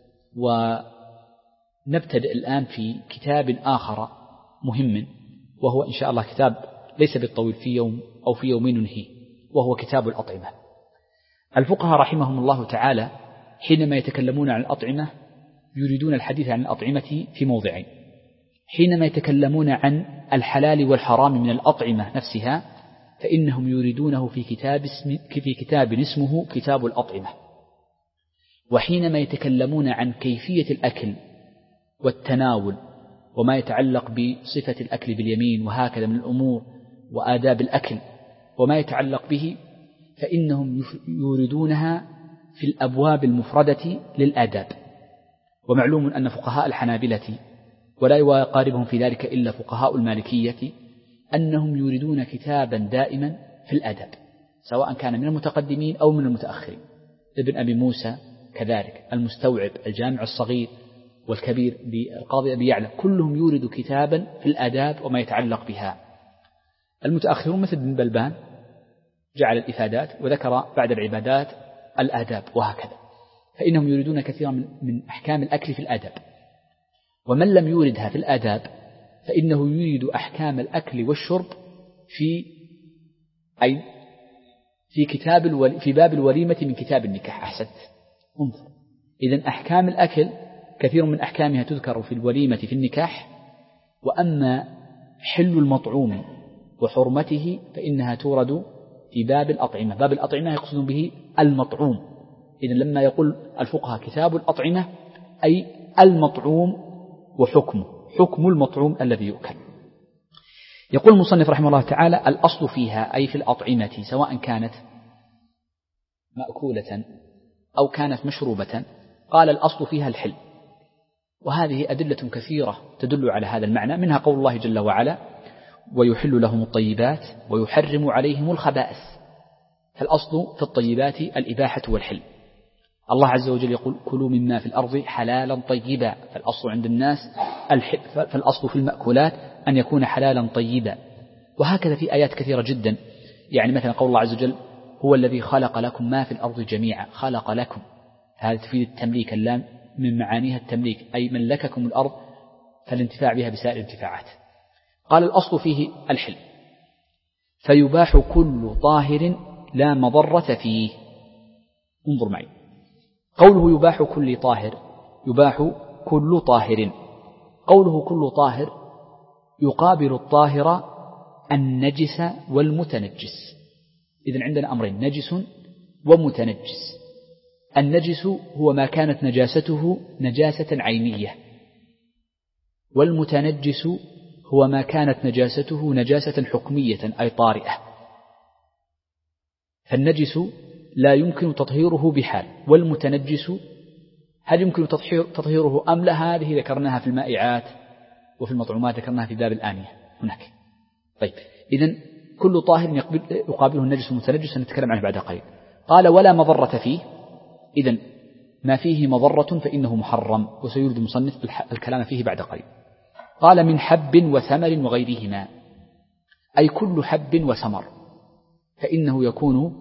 ونبتدئ الآن في كتاب آخر مهم، وهو إن شاء الله كتاب ليس بالطويل، في يوم أو في يومين ننهيه، وهو كتاب الأطعمة. الفقهاء رحمهم الله تعالى حينما يتكلمون عن الأطعمة يريدون الحديث عن الأطعمة في موضعين. حينما يتكلمون عن الحلال والحرام من الأطعمة نفسها فإنهم يريدونه في كتاب, اسم في كتاب اسمه كتاب الأطعمة. وحينما يتكلمون عن كيفية الأكل والتناول وما يتعلق بصفة الأكل باليمين وهكذا من الأمور وآداب الأكل وما يتعلق به فإنهم يريدونها في الأبواب المفردة للآداب. ومعلوم أن فقهاء الحنابلة ولا يقاربهم في ذلك إلا فقهاء المالكية أنهم يريدون كتابا دائما في الآداب، سواء كان من المتقدمين أو من المتأخرين. ابن أبي موسى كذلك، المستوعب، الجامع الصغير والكبير للقاضي أبي يعلى، كلهم يورد كتابا في الآداب وما يتعلق بها. المتأخرون مثل ابن بلبان جعل الإفادات وذكر بعد العبادات الآداب وهكذا، فإنهم يريدون كثيرا من أحكام الأكل في الآداب. ومن لم يوردها في الآداب فإنه يريد أحكام الأكل والشرب في أي في كتاب الولي في باب الوليمة من كتاب النكاح. أحسنت، انظر، إذن أحكام الأكل كثير من أحكامها تذكر في الوليمة في النكاح، وأما حل المطعوم وحرمته فإنها تورد في باب الأطعمة. باب الأطعمة يقصد به المطعوم. إذن لما يقول الفقهاء كتاب الأطعمة أي المطعوم وحكمه، حكم المطعوم الذي يؤكل. يقول المصنف رحمه الله تعالى الأصل فيها أي في الأطعمة سواء كانت مأكولة أو كانت مشروبة، قال الأصل فيها الحل. وهذه أدلة كثيرة تدل على هذا المعنى، منها قول الله جل وعلا ويحل لهم الطيبات ويحرم عليهم الخبائث. فالأصل في الطيبات الإباحة والحل. الله عز وجل يقول كلوا مما في الأرض حلالا طيبا، فالأصل عند الناس الحل، فالأصل في المأكولات أن يكون حلالا طيبا. وهكذا في آيات كثيرة جدا، يعني مثلا قول الله عز وجل هو الذي خلق لكم ما في الأرض جميعا، خلق لكم، هذا تفيد التمليك، اللام من معانيها التمليك أي ملككم الأرض، فالانتفاع بها بسائر الانتفاعات. قال الأصل فيه الحل، فيباح كل طاهر لا مضرة فيه. انظر معي، قوله يباح كل طاهر، يباح كل طاهر، قوله كل طاهر يقابل الطاهر النجس والمتنجس. إذن عندنا أمرين، نجس ومتنجس. النجس هو ما كانت نجاسته نجاسة عينية، والمتنجس هو ما كانت نجاسته نجاسة حكمية أي طارئة. فالنجس لا يمكن تطهيره بحال، والمتنجس هل يمكن تطهيره أم لا؟ هذه ذكرناها في المائعات وفي المطعومات، ذكرناها في باب الآنية هناك. طيب، إذن كل طاهر يقابله النجس والمتنجس سنتكلم عنه بعد قليل. قال ولا مضرة فيه، إذن ما فيه مضرة فإنه محرم، وسيرد المصنف الكلام فيه بعد قليل. قال من حب وثمر وغيرهما، أي كل حب وثمر فإنه يكون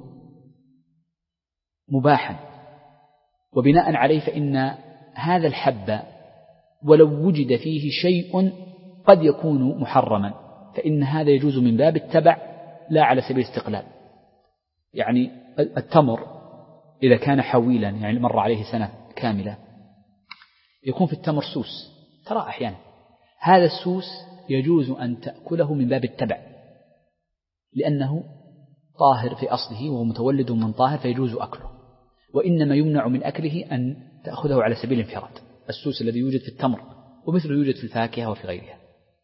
مباحا، وبناء عليه فإن هذا الحب ولو وجد فيه شيء قد يكون محرما، فإن هذا يجوز من باب التبع لا على سبيل الاستقلال. يعني التمر إذا كان حويلا، يعني مر عليه سنة كاملة، يكون في التمر سوس، ترى أحيانا هذا السوس يجوز أن تأكله من باب التبع، لأنه طاهر في أصله وهو متولد من طاهر فيجوز أكله، وإنما يمنع من أكله أن تأخذه على سبيل الانفراد، السوس الذي يوجد في التمر ومثله يوجد في الفاكهة وفي غيرها.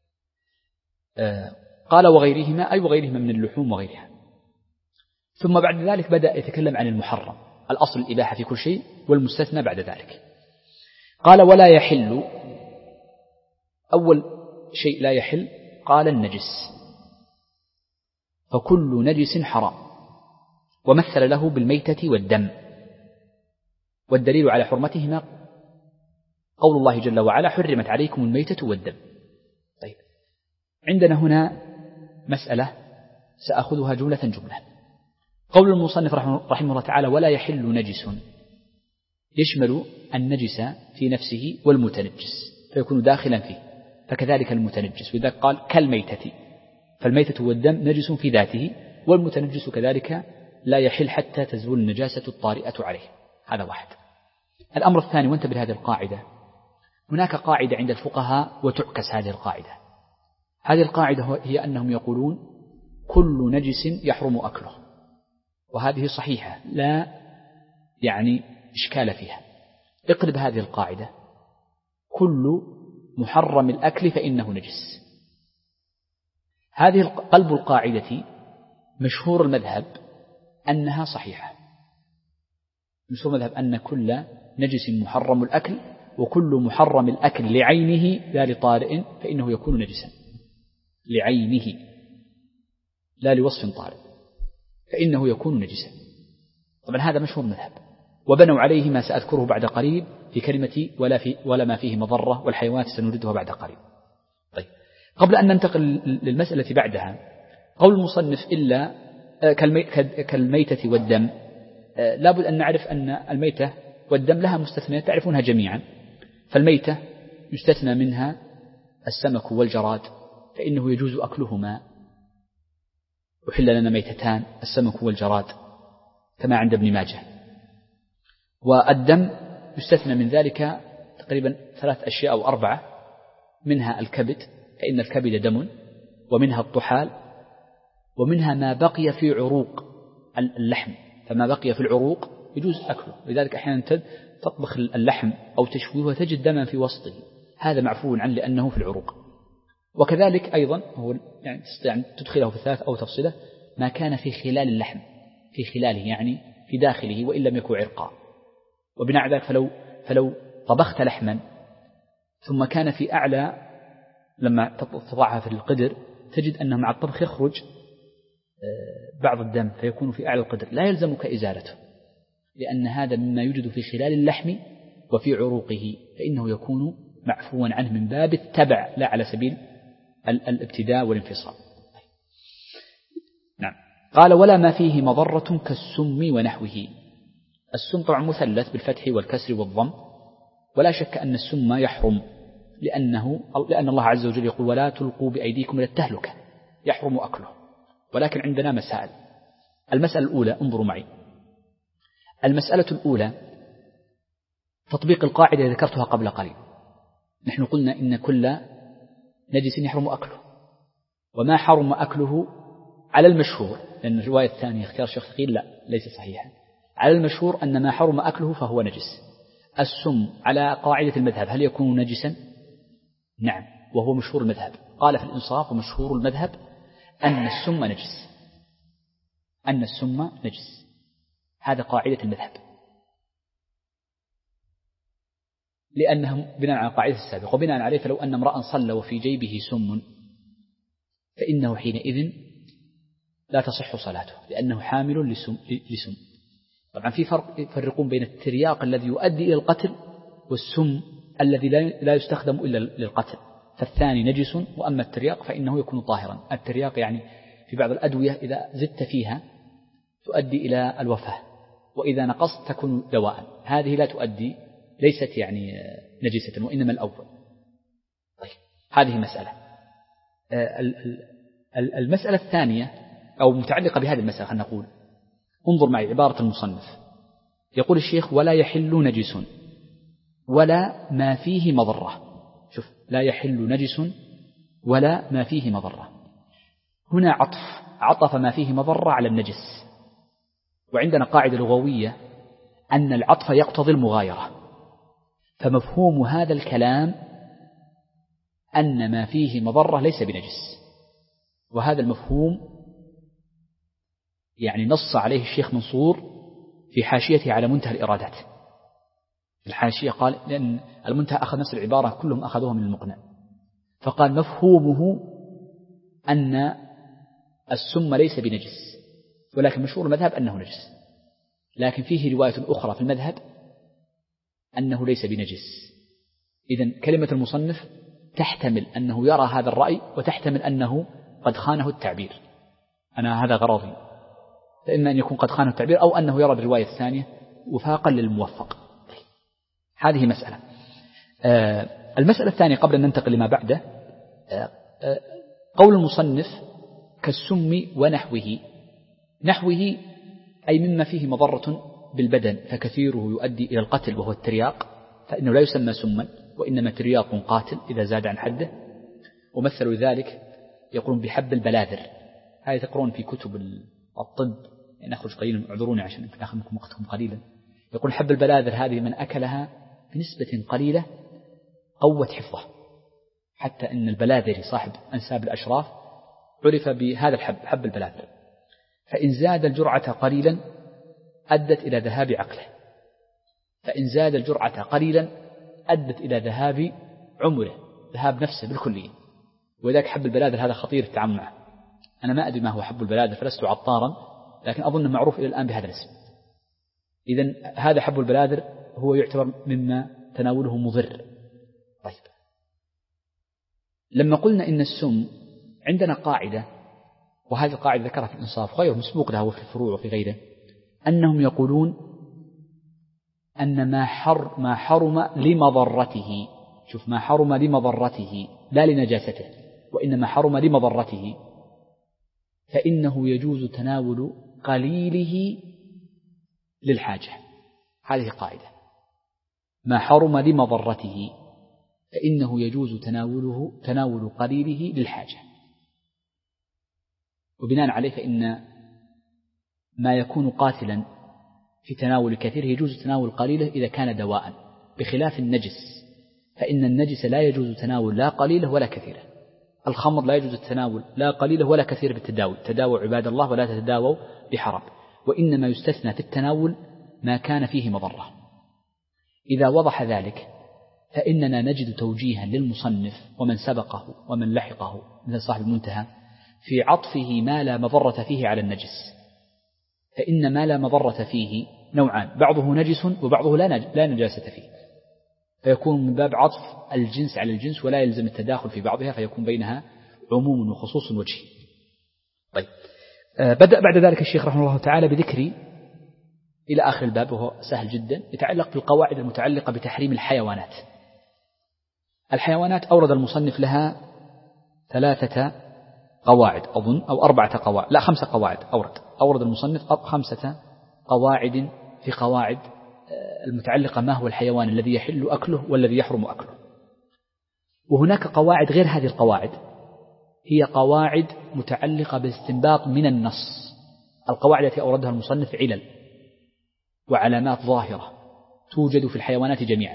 آه قال وغيرهما، أي وغيرهما من اللحوم وغيرها. ثم بعد ذلك بدأ يتكلم عن المحرم، الأصل الإباحة في كل شيء والمستثنى بعد ذلك. قال ولا يحل، أول شيء لا يحل قال النجس، فكل نجس حرام، ومثل له بالميتة والدم، والدليل على حرمتهما قول الله جل وعلا حرمت عليكم الميتة والدم. طيب، عندنا هنا مسألة سأخذها جملة جملة. قول المصنف رحمه الله تعالى ولا يحل نجس يشمل النجس في نفسه والمتنجس فيكون داخلا فيه، فكذلك المتنجس، وإذا قال كالميتة، فالميتة والدم نجس في ذاته، والمتنجس كذلك لا يحل حتى تزول النجاسة الطارئة عليه. هذا واحد. الأمر الثاني، وانتبه هذه القاعدة، هناك قاعدة عند الفقهاء وتعكس هذه القاعدة. هذه القاعدة هي أنهم يقولون كل نجس يحرم أكله، وهذه صحيحة لا يعني إشكال فيها. اقلب هذه القاعدة، كل محرم الأكل فإنه نجس. هذه قلب القاعدة مشهور المذهب أنها صحيحة، مشهور المذهب أن كل نجس محرم الأكل، وكل محرم الأكل لعينه لا لطارئ فإنه يكون نجسا، لعينه لا لوصف طارئ فإنه يكون نجسا. طبعا هذا مشهور المذهب، وبنوا عليه ما سأذكره بعد قريب في كلمة ولا, في ولا ما فيه مضرة والحيوانات سنردها بعد قريب. طيب، قبل أن ننتقل للمسألة بعدها، قول المصنف إلا كالميتة والدم، لابد أن نعرف أن الميتة والدم لها مستثنيات تعرفونها جميعا. فالميتة يستثنى منها السمك والجراد فإنه يجوز أكلهما، أحل لنا ميتتان السمك والجراد كما عند ابن ماجه. والدم يستثنى من ذلك تقريبا ثلاث أشياء أو أربعة، منها الكبد فإن الكبد دم، ومنها الطحال، ومنها ما بقي في عروق اللحم، فما بقي في العروق يجوز أكله. لذلك أحيانا تطبخ اللحم أو تشويه وتجد دما في وسطه، هذا معفو عنه لأنه في العروق. وكذلك أيضا هو يعني تستطيع تدخله في الثلاث أو تفصيله ما كان في خلال اللحم، في خلاله يعني في داخله وإن لم يكن عرقا. وبناء ذلك فلو, فلو طبخت لحما ثم كان في أعلى، لما تضعها في القدر تجد أنه مع الطبخ يخرج بعض الدم فيكون في أعلى القدر، لا يلزمك إزالته، لأن هذا مما يوجد في خلال اللحم وفي عروقه، فإنه يكون معفوا عنه من باب التبع لا على سبيل الابتداء والانفصال. نعم. قال ولا ما فيه مضرة كالسم ونحوه. السم طبعا مثلث بالفتح والكسر والضم، ولا شك أن السم يحرم، لأنه لأن الله عز وجل يقول ولا تلقوا بأيديكم إلى التهلكة، يحرم أكله. ولكن عندنا مسائل. المسألة الأولى، انظروا معي، المسألة الأولى تطبيق القاعدة التي ذكرتها قبل قليل. نحن قلنا إن كل نجس يحرم أكله، وما حرم أكله على المشهور، لأن الرواية الثانية اختيار الشيخ ثقيل لا ليس صحيحا، على المشهور أن ما حرم أكله فهو نجس. السم على قاعدة المذهب هل يكون نجسا؟ نعم، وهو مشهور المذهب. قال في الإنصاف ومشهور المذهب أن السم نجس، أن السم نجس، هذا قاعدة المذهب، لأنهم بناء على القاعدة السابقة، وبناء عليه فلو أن امرأ صلى وفي جيبه سم فإنه حينئذ لا تصح صلاته، لأنه حامل لسم, لسم. طبعا في فرق، يفرقون بين الترياق الذي يؤدي إلى القتل والسم الذي لا يستخدم إلا للقتل، فالثاني نجس، وأما الترياق فإنه يكون طاهرا. الترياق يعني في بعض الأدوية إذا زدت فيها تؤدي إلى الوفاة، وإذا نقصت تكون دواء، هذه لا تؤدي، ليست يعني نجسة، وإنما الأول. طيب، هذه مسألة. المسألة الثانية أو متعلقة بهذه المسألة، خلينا نقول انظر معي عبارة المصنف، يقول الشيخ ولا يحل نجس ولا ما فيه مضرة. شوف، لا يحل نجس ولا ما فيه مضرة، هنا عطف، عطف ما فيه مضرة على النجس. وعندنا قاعدة لغوية أن العطف يقتضي المغايرة، فمفهوم هذا الكلام أن ما فيه مضرة ليس بنجس، وهذا المفهوم يعني نص عليه الشيخ منصور في حاشيته على منتهى الإرادات. الحاشية قال، لأن المنتهى أخذ نفس العبارة كلهم أخذوها من المقنع، فقال مفهومه أن السم ليس بنجس، ولكن مشهور المذهب أنه نجس، لكن فيه رواية أخرى في المذهب أنه ليس بنجس. إذن كلمة المصنف تحتمل أنه يرى هذا الرأي وتحتمل أنه قد خانه التعبير، أنا هذا غرضي، فإما أن يكون قد خانه التعبير أو أنه يرى بالرواية الثانية وفاقا للموفق. هذه مسألة. آه المسألة الثانية قبل أن ننتقل لما بعده، آه آه قول المصنف كالسم ونحوه. نحوه أي مما فيه مضرة بالبدن فكثيره يؤدي إلى القتل وهو الترياق، فإنه لا يسمى سما وإنما ترياق قاتل إذا زاد عن حده. ومثلوا ذلك يقولون بحب البلاذر، هذه تقرون في كتب الطب، يعني نخرج قليلا اعذروني عشان ناخذ منكم وقتكم قليلا. يقول حب البلاذر هذه من أكلها بنسبة قليلة قوت حفظه، حتى أن البلاذري صاحب أنساب الأشراف عرف بهذا الحب، حب البلاذر، فإن زاد الجرعة قليلا أدت إلى ذهاب عقله، فإن زاد الجرعة قليلا أدت إلى ذهاب عمره، ذهاب نفسه بالكلية. وذاك حب البلاذر هذا خطير التعامل معه. أنا ما أدري ما هو حب البلاذر فلست عطارا، لكن أظن معروف إلى الآن بهذا الاسم. إذن هذا حب البلاذر هو يعتبر مما تناوله مضر. طيب، لما قلنا إن السم عندنا قاعدة، وهذه القاعدة ذكرها في الإنصاف غير مسبوق له في الفروع وفي غيره، أنهم يقولون أن ما حر ما حرم لمضرته، شوف، ما حرم لمضرته لا لنجاسته، وإنما حرم لمضرته، فإنه يجوز تناول قليله للحاجة. هذه قاعدة، ما حرم لمضرته فإنه يجوز تناوله تناول قليله للحاجة. وبناء عليه فإن ما يكون قاتلا في تناول كثيره يجوز تناول قليله إذا كان دواء، بخلاف النجس، فإن النجس لا يجوز تناول لا قليله ولا كثيره. الخمر لا يجوز التناول لا قليله ولا كثير بالتداول، تداووا عباد الله ولا تتداووا بحرام، وإنما يستثنى في التناول ما كان فيه مضرة. إذا وضح ذلك فإننا نجد توجيها للمصنف ومن سبقه ومن لحقه مثل صاحب المنتهى في عطفه ما لا مضرة فيه على النجس، فإن ما لا مضرة فيه نوعان، بعضه نجس وبعضه لا نجاسة فيه، فيكون من باب عطف الجنس على الجنس ولا يلزم التداخل في بعضها، فيكون بينها عموم وخصوص وجهي. طيب، آه بدأ بعد ذلك الشيخ رحمه الله تعالى بذكر إلى آخر الباب، وهو سهل جدا، يتعلق بالقواعد المتعلقة بتحريم الحيوانات. الحيوانات أورد المصنف لها ثلاثة قواعد أظن، أو أربعة قواعد، لا خمسة قواعد أورد أورد المصنف خمسة قواعد في قواعد المتعلقة ما هو الحيوان الذي يحل أكله والذي يحرم أكله. وهناك قواعد غير هذه القواعد، هي قواعد متعلقة بالاستنباط من النص. القواعد التي أوردها المصنف علل وعلامات ظاهرة توجد في الحيوانات جميعا،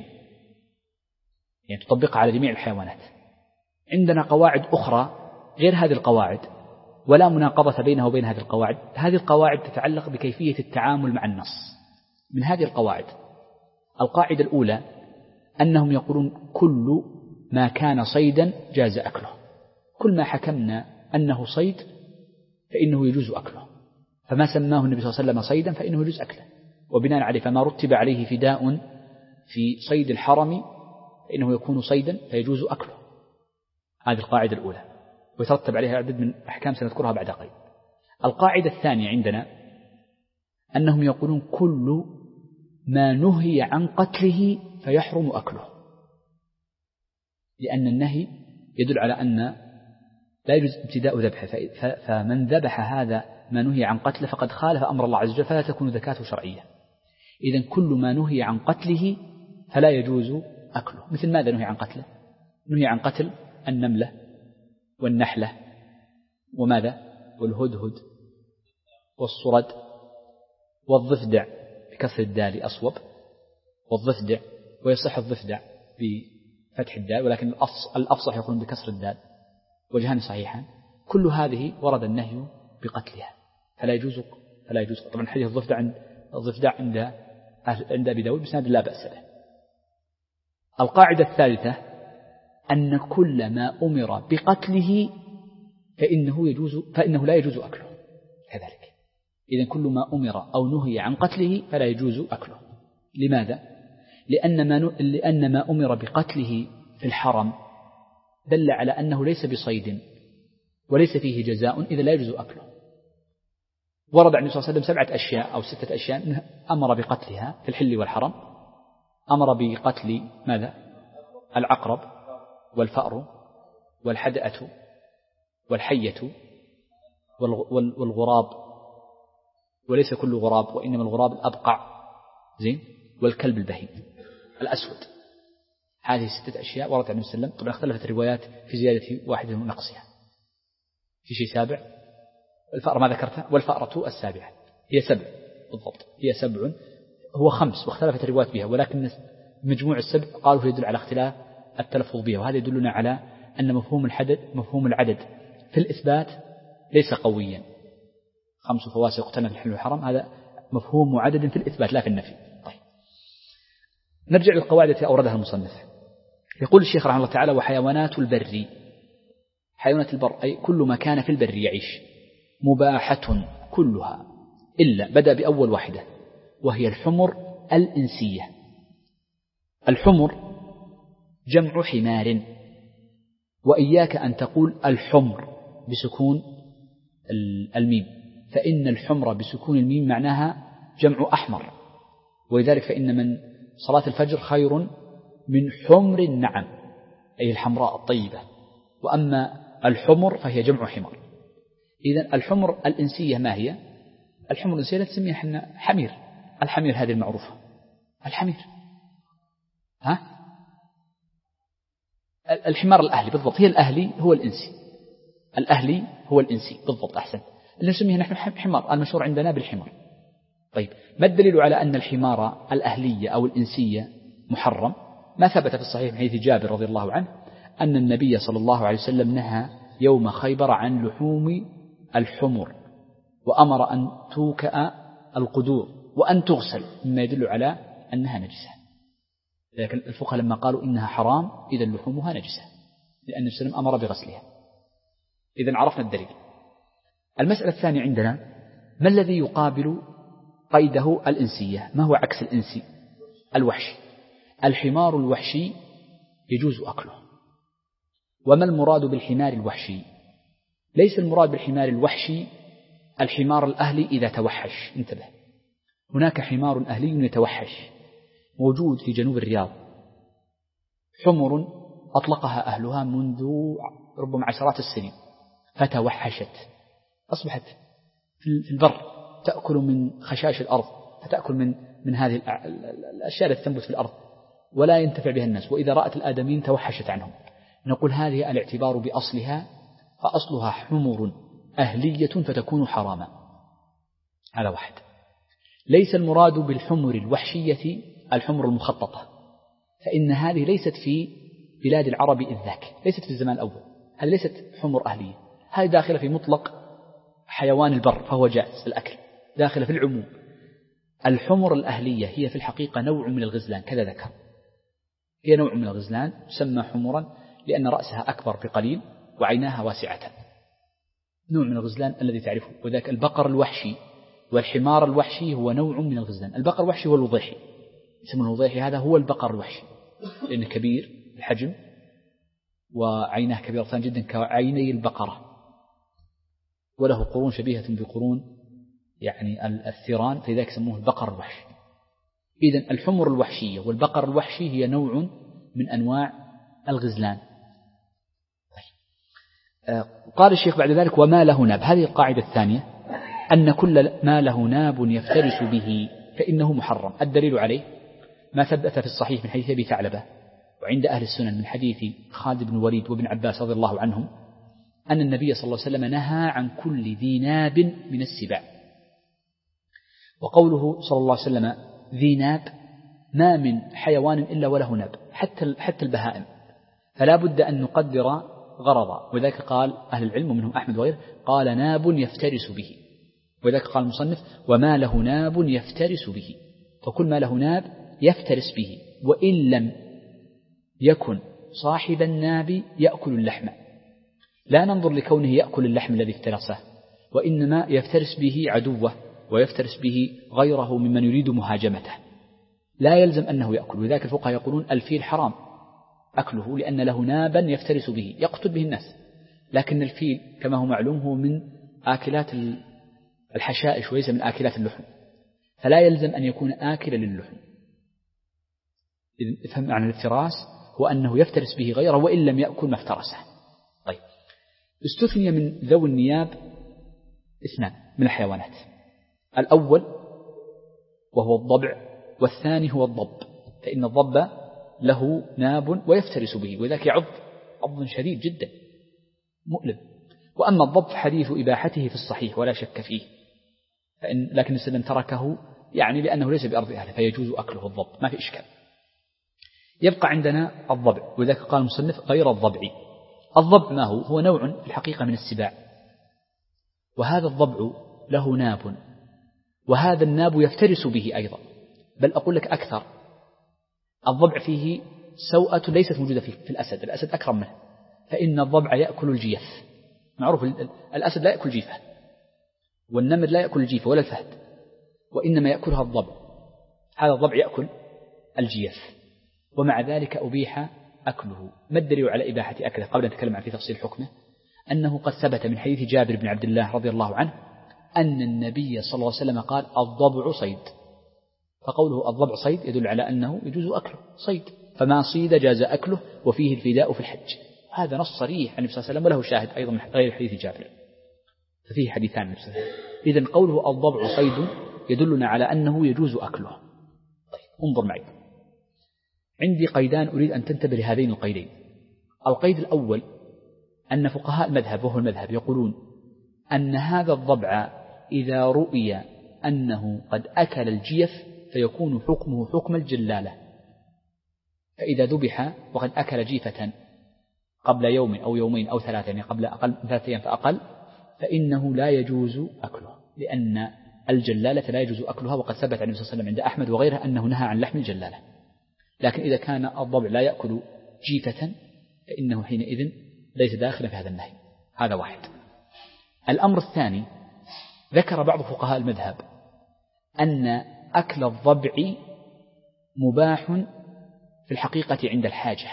يعني تطبقها على جميع الحيوانات. عندنا قواعد أخرى غير هذه القواعد ولا مناقضة بينها وبين هذه القواعد، هذه القواعد تتعلق بكيفية التعامل مع النص. من هذه القواعد القاعدة الأولى أنهم يقولون كل ما كان صيدا جاز أكله، كل ما حكمنا أنه صيد فإنه يجوز أكله، فما سماه النبي صلى الله عليه وسلم صيدا فإنه يجوز أكله، وبناء عليه فما رتب عليه فداء في صيد الحرم فإنه يكون صيدا فيجوز أكله. هذه القاعدة الأولى، ويترتب عليها عدد من أحكام سنذكرها بعد قليل. القاعدة الثانية عندنا أنهم يقولون كل ما نهي عن قتله فيحرم أكله، لأن النهي يدل على أن لا يجوز ابتداء ذبحه، فمن ذبح هذا ما نهي عن قتله فقد خالف أمر الله عز وجل فلا تكون زكاته شرعية. إذن كل ما نهي عن قتله فلا يجوز أكله. مثل ماذا نهي عن قتله؟ نهي عن قتل النملة والنحلة وماذا؟ والهدهد والصرد والضفدع بكسر الدال أصوب، والضفدع، ويصح الضفدع بفتح الدال ولكن الأفصح يقولون بكسر الدال، وجهان صحيحان. كل هذه ورد النهي بقتلها فلا يجوز فلا يجوز طبعا حديث الضفدع عند الضفدع عند عند أبي داود بسند لا بأس به. القاعدة الثالثة أن كل ما أمر بقتله فإنه يجوز فإنه لا يجوز أكله كذلك. إذن كل ما أمر أو نهي عن قتله فلا يجوز أكله. لماذا؟ لأن ما, لأن ما أمر بقتله في الحرم دل على أنه ليس بصيد وليس فيه جزاء إذا لا يجوز أكله. ورد عن النبي صلى الله عليه وسلم سبعة أشياء أو ستة أشياء أمر بقتلها في الحل والحرم. أمر بقتل ماذا؟ العقرب والفأر والحدأة والحية والغراب، وليس كل غراب وإنما الغراب الأبقع زين، والكلب البهيم الأسود. هذه ستة أشياء وردت عن النبي صلى الله عليه وسلم. طبعا اختلفت الروايات في زيادة واحدة ونقصها. في شيء سابع؟ الفأر ما ذكرتها، والفأرة السابعة هي سبع بالضبط، هي سبع، هو خمس واختلفت الروايات بها، ولكن مجموع السبع قالوا يدل على اختلاف التلفظ بها، وهذا يدلنا على أن مفهوم الحدد مفهوم العدد في الإثبات ليس قويا. خمس فواسق اقتنى في الحل والحرم، هذا مفهوم عدد في الإثبات لا في النفي. طيب نرجع للقواعد التي أوردها المصنف. يقول الشيخ رحمه الله تعالى: وحيوانات البر، حيوانات البر أي كل ما كان في البر يعيش، مباحة كلها إلا، بدأ بأول واحدة وهي الحمر الإنسية. الحمر جمع حمار، وإياك أن تقول الحمر بسكون الميم، فإن الحمر بسكون الميم معناها جمع أحمر، ولذلك فإن من صلاة الفجر خير من حمر النعم أي الحمراء الطيبة، وأما الحمر فهي جمع حمار. إذن الحمر الإنسية ما هي؟ الحمر الإنسية تسميها حنا حمير. الحمير هذه المعروفة، الحمير ها؟ الحمار الأهلي بالضبط، هي الأهلي هو الإنسي، الأهلي هو الإنسي بالضبط، أحسن. اللي نسميه نحن حمار، المشهور عندنا بالحمار. طيب ما الدليل على أن الحمار الأهلية أو الإنسية محرم؟ ما ثبت في الصحيح من حديث جابر رضي الله عنه أن النبي صلى الله عليه وسلم نهى يوم خيبر عن لحوم الحمر، وأمر أن توكأ القدور وأن تغسل، مما يدل على أنها نجسة. لكن الفقهاء لما قالوا إنها حرام إذا لحومها نجسة، لأن النبي صلى الله عليه وسلم أمر بغسلها. إذن عرفنا الدليل. المسألة الثانية عندنا: ما الذي يقابل قيده الإنسية؟ ما هو عكس الإنسي؟ الوحشي. الحمار الوحشي يجوز أكله. وما المراد بالحمار الوحشي؟ ليس المراد بالحمار الوحشي الحمار الأهلي إذا توحش، انتبه، هناك حمار أهلي يتوحش موجود في جنوب الرياض، حمر أطلقها أهلها منذ ربما عشرات السنين فتوحشت، أصبحت في البر تأكل من خشاش الأرض، فتأكل من من هذه الأشياء التي تنبت في الأرض ولا ينتفع بها الناس، وإذا رأت الآدمين توحشت عنهم. نقول هذه الاعتبار بأصلها، فأصلها حمر أهلية فتكون حراما. هذا واحد. ليس المراد بالحمر الوحشية الحمر المخططة، فإن هذه ليست في بلاد العرب إذ ذاك، ليست في الزمان الأول، هذه ليست حمر أهلية، هذه داخلة في مطلق حيوان البر فهو جائز الأكل، داخلة في العموم. الحمر الأهلية هي في الحقيقة نوع من الغزلان، كذا ذكر، هي نوع من الغزلان تسمى حمرا لأن رأسها أكبر بقليل وعيناها واسعة، نوع من الغزلان الذي تعرفه. وذاك البقر الوحشي والحمار الوحشي هو نوع من الغزلان. البقر الوحشي هو الوضيحي، يسمونه الوضيحي، هذا هو البقر الوحشي لأنه كبير الحجم وعيناه كبيرتان جدا كعيني البقرة، وله قرون شبيهة بقرون يعني الثيران، فلذلك سموه البقر الوحشي. إذن الحمر الوحشية والبقر الوحشي هي نوع من أنواع الغزلان. قال الشيخ بعد ذلك: وما له ناب. هذه القاعدة الثانية، أن كل ما له ناب يفترس به فإنه محرم. الدليل عليه ما ثبت في الصحيح من حديث أبي ثعلبة وعند أهل السنن من حديث خالد بن الوليد وابن عباس رضي الله عنهم أن النبي صلى الله عليه وسلم نهى عن كل ذي ناب من السباع. وقوله صلى الله عليه وسلم ذي ناب، ما من حيوان إلا وله ناب، حتى حتى البهائم، فلا بد أن نقدر غرضا. وذلك قال أهل العلم ومنهم أحمد وغيره قال ناب يفترس به، وذلك قال المصنف وما له ناب يفترس به، فكل ما له ناب يفترس به، وإن لم يكن صاحب الناب يأكل اللحم، لا ننظر لكونه يأكل اللحم الذي افترسه، وإنما يفترس به عدوه ويفترس به غيره ممن يريد مهاجمته، لا يلزم أنه يأكل. وذلك الفقهاء يقولون الفيل حرام، أكله لأن له نابا يفترس به يقتل به الناس. لكن الفيل كما هو معلوم هو من آكلات الحشائش وليس من آكلات اللحم، فلا يلزم أن يكون آكلا للحم. إذن افهم معنى الافتراس هو أنه يفترس به غيره وإن لم يأكل ما افترسه. طيب، استثني من ذوي النياب اثنان من الحيوانات، الأول وهو الضبع، والثاني هو الضب، فإن الضب له ناب ويفترس به وذاك يعض عض شديد جدا مؤلم. وأما الضب حديث إباحته في الصحيح ولا شك فيه، فإن لكن السلم تركه يعني لأنه ليس بأرض أهله فيجوز أكله الضب ما في إشكال. يبقى عندنا الضبع، وذاك قال المصنف غير الضبع. الضبع ما هو؟ هو نوع في الحقيقة من السباع، وهذا الضبع له ناب، وهذا الناب يفترس به أيضا، بل أقول لك أكثر، الضبع فيه سوءة ليست موجودة فيه في الأسد، الأسد أكرم منه، فإن الضبع يأكل الجيف، معروف الأسد لا يأكل جيفة، والنمر لا يأكل الجيفة ولا الفهد، وإنما يأكلها الضبع. هذا الضبع يأكل الجيف، ومع ذلك أبيح أكله. ما الدليل على إباحة أكله قبل أن نتكلم عن في تفصيل حكمه؟ أنه قد ثبت من حديث جابر بن عبد الله رضي الله عنه أن النبي صلى الله عليه وسلم قال الضبع صيد، فقوله الضبع صيد يدل على أنه يجوز أكله صيد، فما صيد جاز أكله وفيه الفداء في الحج. هذا نص صريح عن النبي صلى الله عليه وسلم وله شاهد أيضا من غير حديث جابر، ففيه حديثان. إذن قوله الضبع صيد يدلنا على أنه يجوز أكله. طيب، انظر معي، عندي قيدان أريد أن تنتبه لهذين القيدين. القيد الأول أن فقهاء المذهب وهو المذهب يقولون أن هذا الضبع إذا رؤي أنه قد أكل الجيف فيكون حكمه حكم الجلالة، فإذا ذبح وقد أكل جيفة قبل يوم أو يومين أو ثلاثة، يعني قبل أقل من ثلاثة أيام فأقل، فإنه لا يجوز أكله، لأن الجلالة لا يجوز أكلها، وقد ثبت عن النبي صلى الله عليه وسلم عند أحمد وغيره أنه نهى عن لحم الجلالة. لكن إذا كان الضبع لا يأكل جيفة فإنه حينئذ ليس داخلا في هذا النهي. هذا واحد. الأمر الثاني، ذكر بعض فقهاء المذهب أن أكل الضبع مباح في الحقيقة عند الحاجة،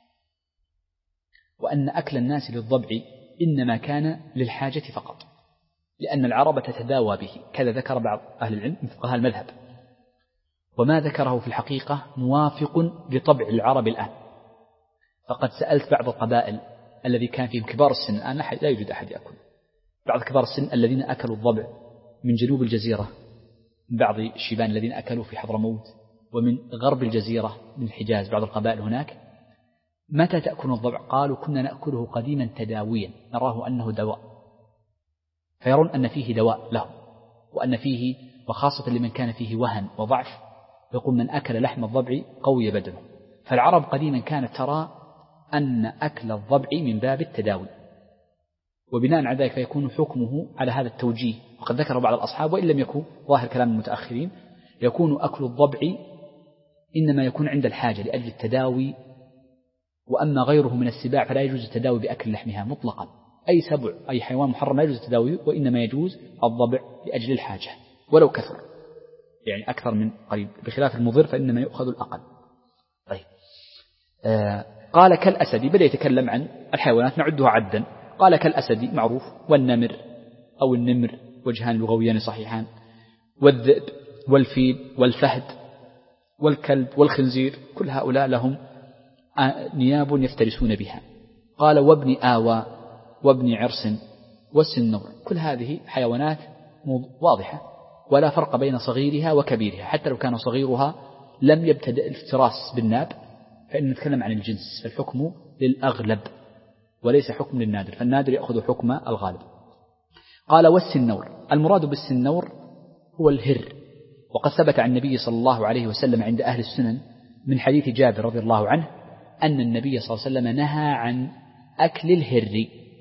وأن أكل الناس للضبع إنما كان للحاجة فقط، لأن العرب تتداوى به، كذا ذكر بعض أهل العلم من فقهاء المذهب. وما ذكره في الحقيقة موافق لطبع العرب الآن. فقد سألت بعض القبائل الذي كان فيهم كبار السن، الآن لا يوجد أحد يأكل، بعض كبار السن الذين أكلوا الضبع من جنوب الجزيرة، من بعض الشيبان الذين أكلوا في حضرموت، ومن غرب الجزيرة من الحجاز بعض القبائل هناك. متى تأكل الضبع؟ قالوا كنا نأكله قديما تداويا، نراه أنه دواء، فيرون أن فيه دواء له، وأن فيه، وخاصة لمن كان فيه وهن وضعف، يقول من أكل لحم الضبع قوي بدنه. فالعرب قديما كانت ترى أن أكل الضبع من باب التداوي، وبناء على ذلك فيكون حكمه على هذا التوجيه. وقد ذكر بعض الأصحاب وإن لم يكن ظاهر كلام المتأخرين، يكون أكل الضبع إنما يكون عند الحاجة لأجل التداوي، وأما غيره من السباع فلا يجوز التداوي بأكل لحمها مطلقا. أي سبع أي حيوان محرم لا يجوز التداوي، وإنما يجوز الضبع لأجل الحاجة ولو كثر، يعني أكثر من قريب، بخلاف المضر فإنما يؤخذ الأقل. طيب، آه قال كالأسد، بدأ يتكلم عن الحيوانات نعدها عدا. قال كالأسد معروف، والنمر أو النمر وجهان لغويان صحيحان، والذئب والفيل والفهد والكلب والخنزير، كل هؤلاء لهم نياب يفترسون بها. قال وابن آوى وابن عرس والسنور، كل هذه حيوانات واضحة ولا فرق بين صغيرها وكبيرها، حتى لو كان صغيرها لم يبتدأ الافتراس بالناب فإن نتكلم عن الجنس، فالحكم للأغلب وليس حكم للنادر، فالنادر يأخذ حكم الغالب. قال والسنور، المراد بالسنور هو الهر، وقد ثبت عن النبي صلى الله عليه وسلم عند أهل السنن من حديث جابر رضي الله عنه أن النبي صلى الله عليه وسلم نهى عن أكل الهر.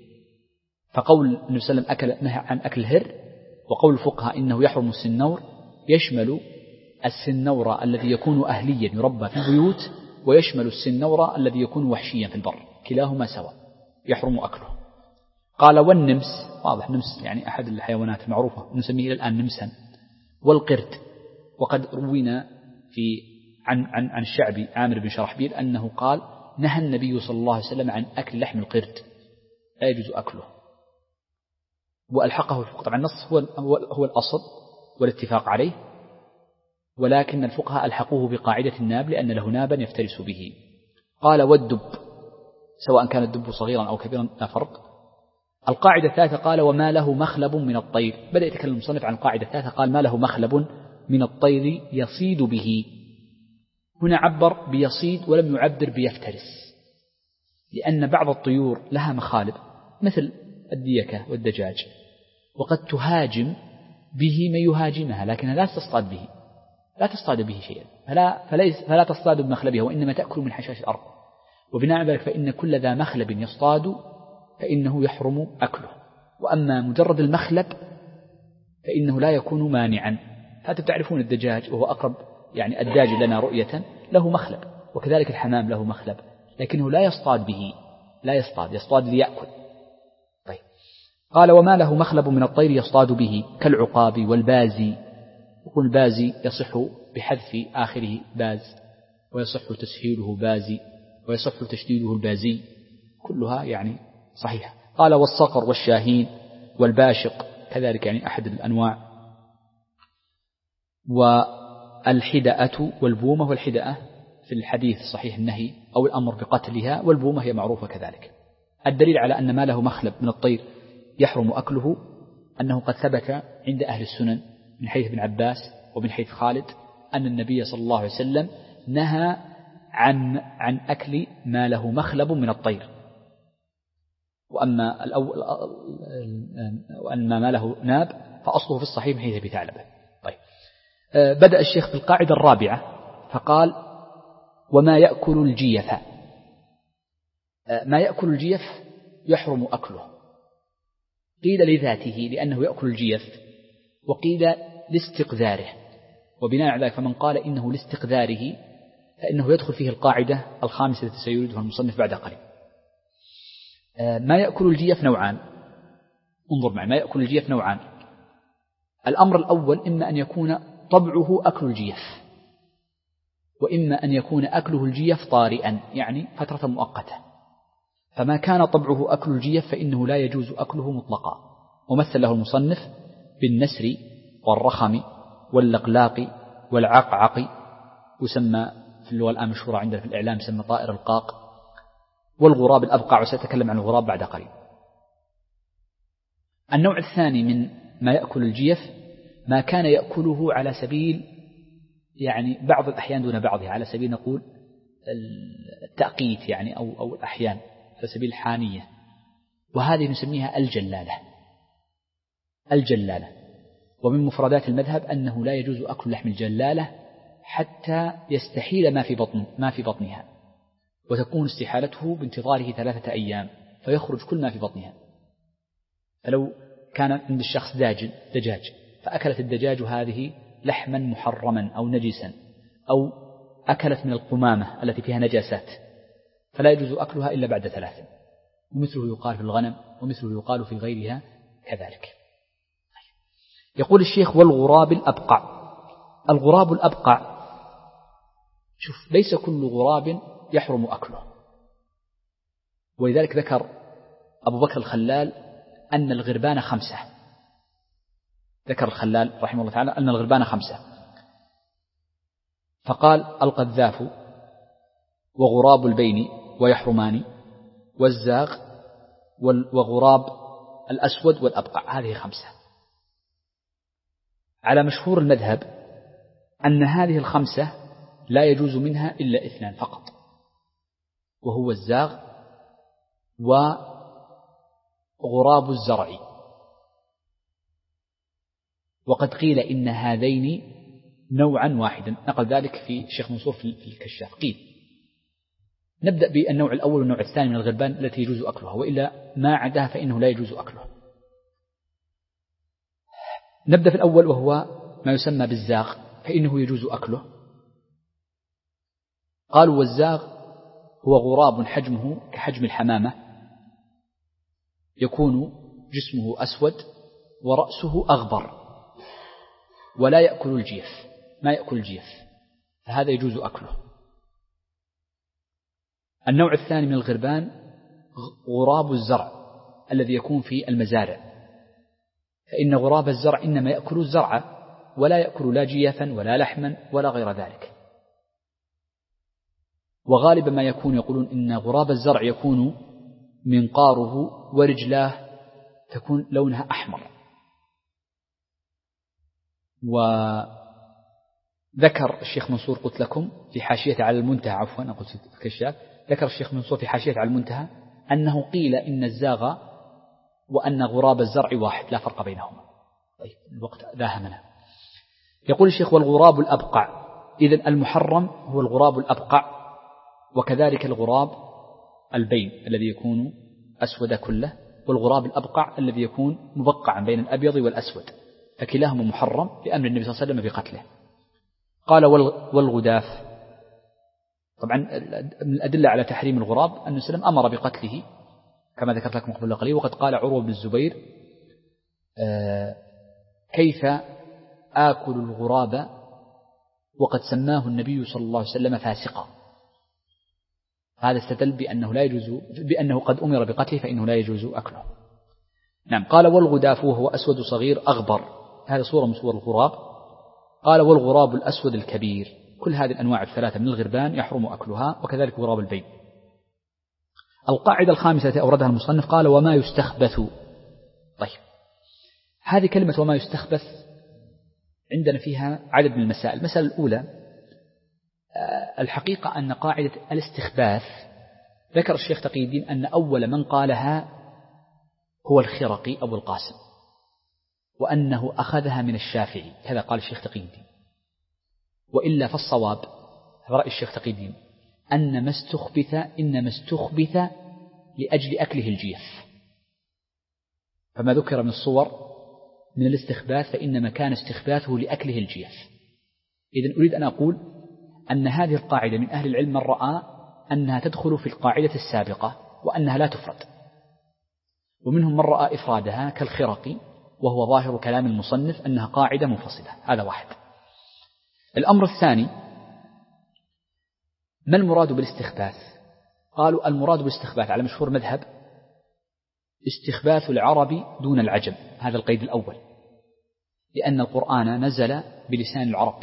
فقول النبي صلى الله عليه وسلم أكل نهى عن أكل الهر، وقول الفقهاء إنه يحرم السنور يشمل السنور الذي يكون أهليا يربى في البيوت، ويشمل السنور الذي يكون وحشيا في البر، كلاهما سواء يحرم أكله. قال والنمس، واضح نمس يعني أحد الحيوانات المعروفة نسميه إلى الآن نمسا، والقرد. وقد روينا في عن عن عن الشعبي عامر بن شرحبيل أنه قال نهى النبي صلى الله عليه وسلم عن أكل لحم القرد، لا يجوز أكله، وألحقه الفقهاء. طبعا النص هو هو الأصل والاتفاق عليه، ولكن الفقهاء ألحقوه بقاعدة الناب لأن له نابا يفترس به. قال والدب، سواء كان الدب صغيرا أو كبيرا لا فرق. القاعدة الثالثة قال وما له مخلب من الطير. بدأ يتكلم المصنف عن القاعدة الثالثة، قال ما له مخلب من الطير يصيد به. هنا عبر بيصيد ولم يعبر بيفترس، لأن بعض الطيور لها مخالب مثل الديكة والدجاج، وقد تهاجم به من يهاجمها، لكنها لا تصطاد به، لا تصطاد به شيئا، فلا, فليس فلا تصطاد بمخلبها، وإنما تأكل من حشاش الأرض. وبناء على ذلك فإن كل ذا مخلب يصطاد فإنه يحرم أكله. وأما مجرد المخلب فإنه لا يكون مانعا. هذا تعرفون الدجاج وهو أقرب يعني الداج لنا رؤية له مخلب، وكذلك الحمام له مخلب، لكنه لا يصطاد به، لا يصطاد، يصطاد ليأكل. طيب قال وما له مخلب من الطير يصطاد به كالعقاب والبازي. يقول البازي يصح بحذف آخره باز، ويصح تسهيله بازي، ويصح تشديده البازي، كلها يعني صحيحة. قال والصقر والشاهين والباشق كذلك يعني أحد الأنواع، والحدأة والبومة. والحدأة في الحديث صحيح النهي أو الأمر بقتلها، والبومة هي معروفة كذلك. الدليل على أن ما له مخلب من الطير يحرم أكله أنه قد ثبت عند أهل السنن من حيث ابن عباس ومن حيث خالد أن النبي صلى الله عليه وسلم نهى عن عن أكل ما له مخلب من الطير. وأما الأول وأما ما له ناب فأصله في الصحيح من حيث أبي ثعلبة. طيب بدأ الشيخ في القاعدة الرابعة فقال وما يأكل الجيف. ما يأكل الجيف يحرم أكله، قيل لذاته لأنه يأكل الجيف، وقيل لاستقذاره. وبناء على ذلك فمن قال إنه لاستقذاره فإنه يدخل فيه القاعدة الخامسة التي سيريدها المصنف بعد قليل. ما يأكل الجيف نوعان، انظر معي، ما يأكل الجيف نوعان. الأمر الأول إما أن يكون طبعه أكل الجيف، وإما أن يكون أكله الجيف طارئا يعني فترة مؤقتة. فما كان طبعه أكل الجيف فإنه لا يجوز أكله مطلقا. ومثل له المصنف بالنسر والرخم واللقلاق والعقعق، يسمى في اللغة الآن مشهورة عندنا في الإعلام يسمى طائر القاق، والغراب الأبقع، وسأتكلم عن الغراب بعد قليل. النوع الثاني من ما يأكل الجيف ما كان يأكله على سبيل يعني بعض الأحيان دون بعضها، على سبيل نقول التأقيت يعني أو أو الأحيان على سبيل الحانية، وهذه نسميها الجلالة. الجلالة ومن مفردات المذهب أنه لا يجوز أكل لحم الجلالة حتى يستحيل ما في بطن ما في بطنها، وتكون استحالته بانتظاره ثلاثة أيام فيخرج كل ما في بطنها. فلو كان عند الشخص داجن دجاج فأكلت الدجاج هذه لحما محرما أو نجسا، أو أكلت من القمامة التي فيها نجاسات، فلا يجوز أكلها إلا بعد ثلاثة. ومثله يقال في الغنم، ومثله يقال في غيرها كذلك. يقول الشيخ والغراب الأبقع. الغراب الأبقع، شوف، ليس كل غراب يحرم أكله، ولذلك ذكر أبو بكر الخلال أن الغربان خمسة. ذكر الخلال رحمه الله تعالى أن الغربان خمسة، فقال القذاف وغراب البين ويحرمان والزاغ وغراب الأسود والأبقع، هذه خمسة. على مشهور المذهب أن هذه الخمسة لا يجوز منها إلا اثنان فقط، وهو الزاغ وغراب الزرع. وقد قيل إن هذين نوعا واحدا، نقل ذلك في الشيخ منصور في الكشاف. قيل نبدأ بالنوع الأول والنوع الثاني من الغربان التي يجوز أكلها، وإلا ما عداها فإنه لا يجوز أكله. نبدأ في الأول وهو ما يسمى بالزاغ، فإنه يجوز أكله. قالوا والزاغ هو غراب حجمه كحجم الحمامة، يكون جسمه أسود ورأسه أغبر، ولا يأكل الجيف، ما يأكل الجيف، فهذا يجوز أكله. النوع الثاني من الغربان غراب الزرع الذي يكون في المزارع، فإن غراب الزرع إنما يأكل الزرع ولا يأكل لا جيفا ولا لحما ولا غير ذلك. وغالبا ما يكون يقولون إن غراب الزرع يكون منقاره ورجلاه تكون لونها أحمر. وذكر الشيخ منصور قلت لكم في حاشية على المنتهى، عفوا أنا قلت في الكشاف، ذكر الشيخ منصور في حاشية على المنتهى أنه قيل إن الزاغ وأن غراب الزرع واحد لا فرق بينهما. طيب الوقت داهمنا. يقول الشيخ والغراب الأبقع، إذن المحرم هو الغراب الأبقع، وكذلك الغراب البين الذي يكون أسود كله، والغراب الأبقع الذي يكون مبقعا بين الأبيض والأسود، فكلاهما محرم لأمر النبي صلى الله عليه وسلم بقتله. قال والغداف، طبعا من الأدلة على تحريم الغراب أن النبي صلى الله عليه وسلم أمر بقتله كما ذكرت لكم قبل قليل. وقد قال عروة بن الزبير آه كيف آكل الغراب وقد سماه النبي صلى الله عليه وسلم فاسقا. هذا استدل بأنه لا يجوز، بأنه قد أمر بقتله فإنه لا يجوز أكله. نعم. قال والغداف وهو أسود صغير أغبر، هذا صورة من صور الغراب. قال والغراب الأسود الكبير، كل هذه الأنواع الثلاثة من الغربان يحرم أكلها، وكذلك غراب البين. القاعدة الخامسة التي أوردها المصنف قال وما يستخبث. طيب هذه كلمة وما يستخبث عندنا فيها عدد من المسائل. المسألة الأولى الحقيقة أن قاعدة الاستخباث ذكر الشيخ تقي الدين أن أول من قالها هو الخرقي أبو القاسم، وأنه أخذها من الشافعي، هذا قال الشيخ تقي الدين. وإلا فالصواب رأي الشيخ تقي الدين أن ما استخبث إنما استخبث لأجل أكله الجيف، فما ذكر من الصور من الاستخباث فإنما كان استخباثه لأكله الجيف. إذن أريد أن أقول أن هذه القاعدة من أهل العلم من رأى أنها تدخل في القاعدة السابقة وأنها لا تفرد، ومنهم من رأى إفرادها كالخرقي، وهو ظاهر كلام المصنف أنها قاعدة منفصلة. هذا واحد. الأمر الثاني ما المراد بالاستخباث؟ قالوا المراد بالاستخباث على مشهور مذهب استخباث العرب دون العجم، هذا القيد الأول، لأن القرآن نزل بلسان العرب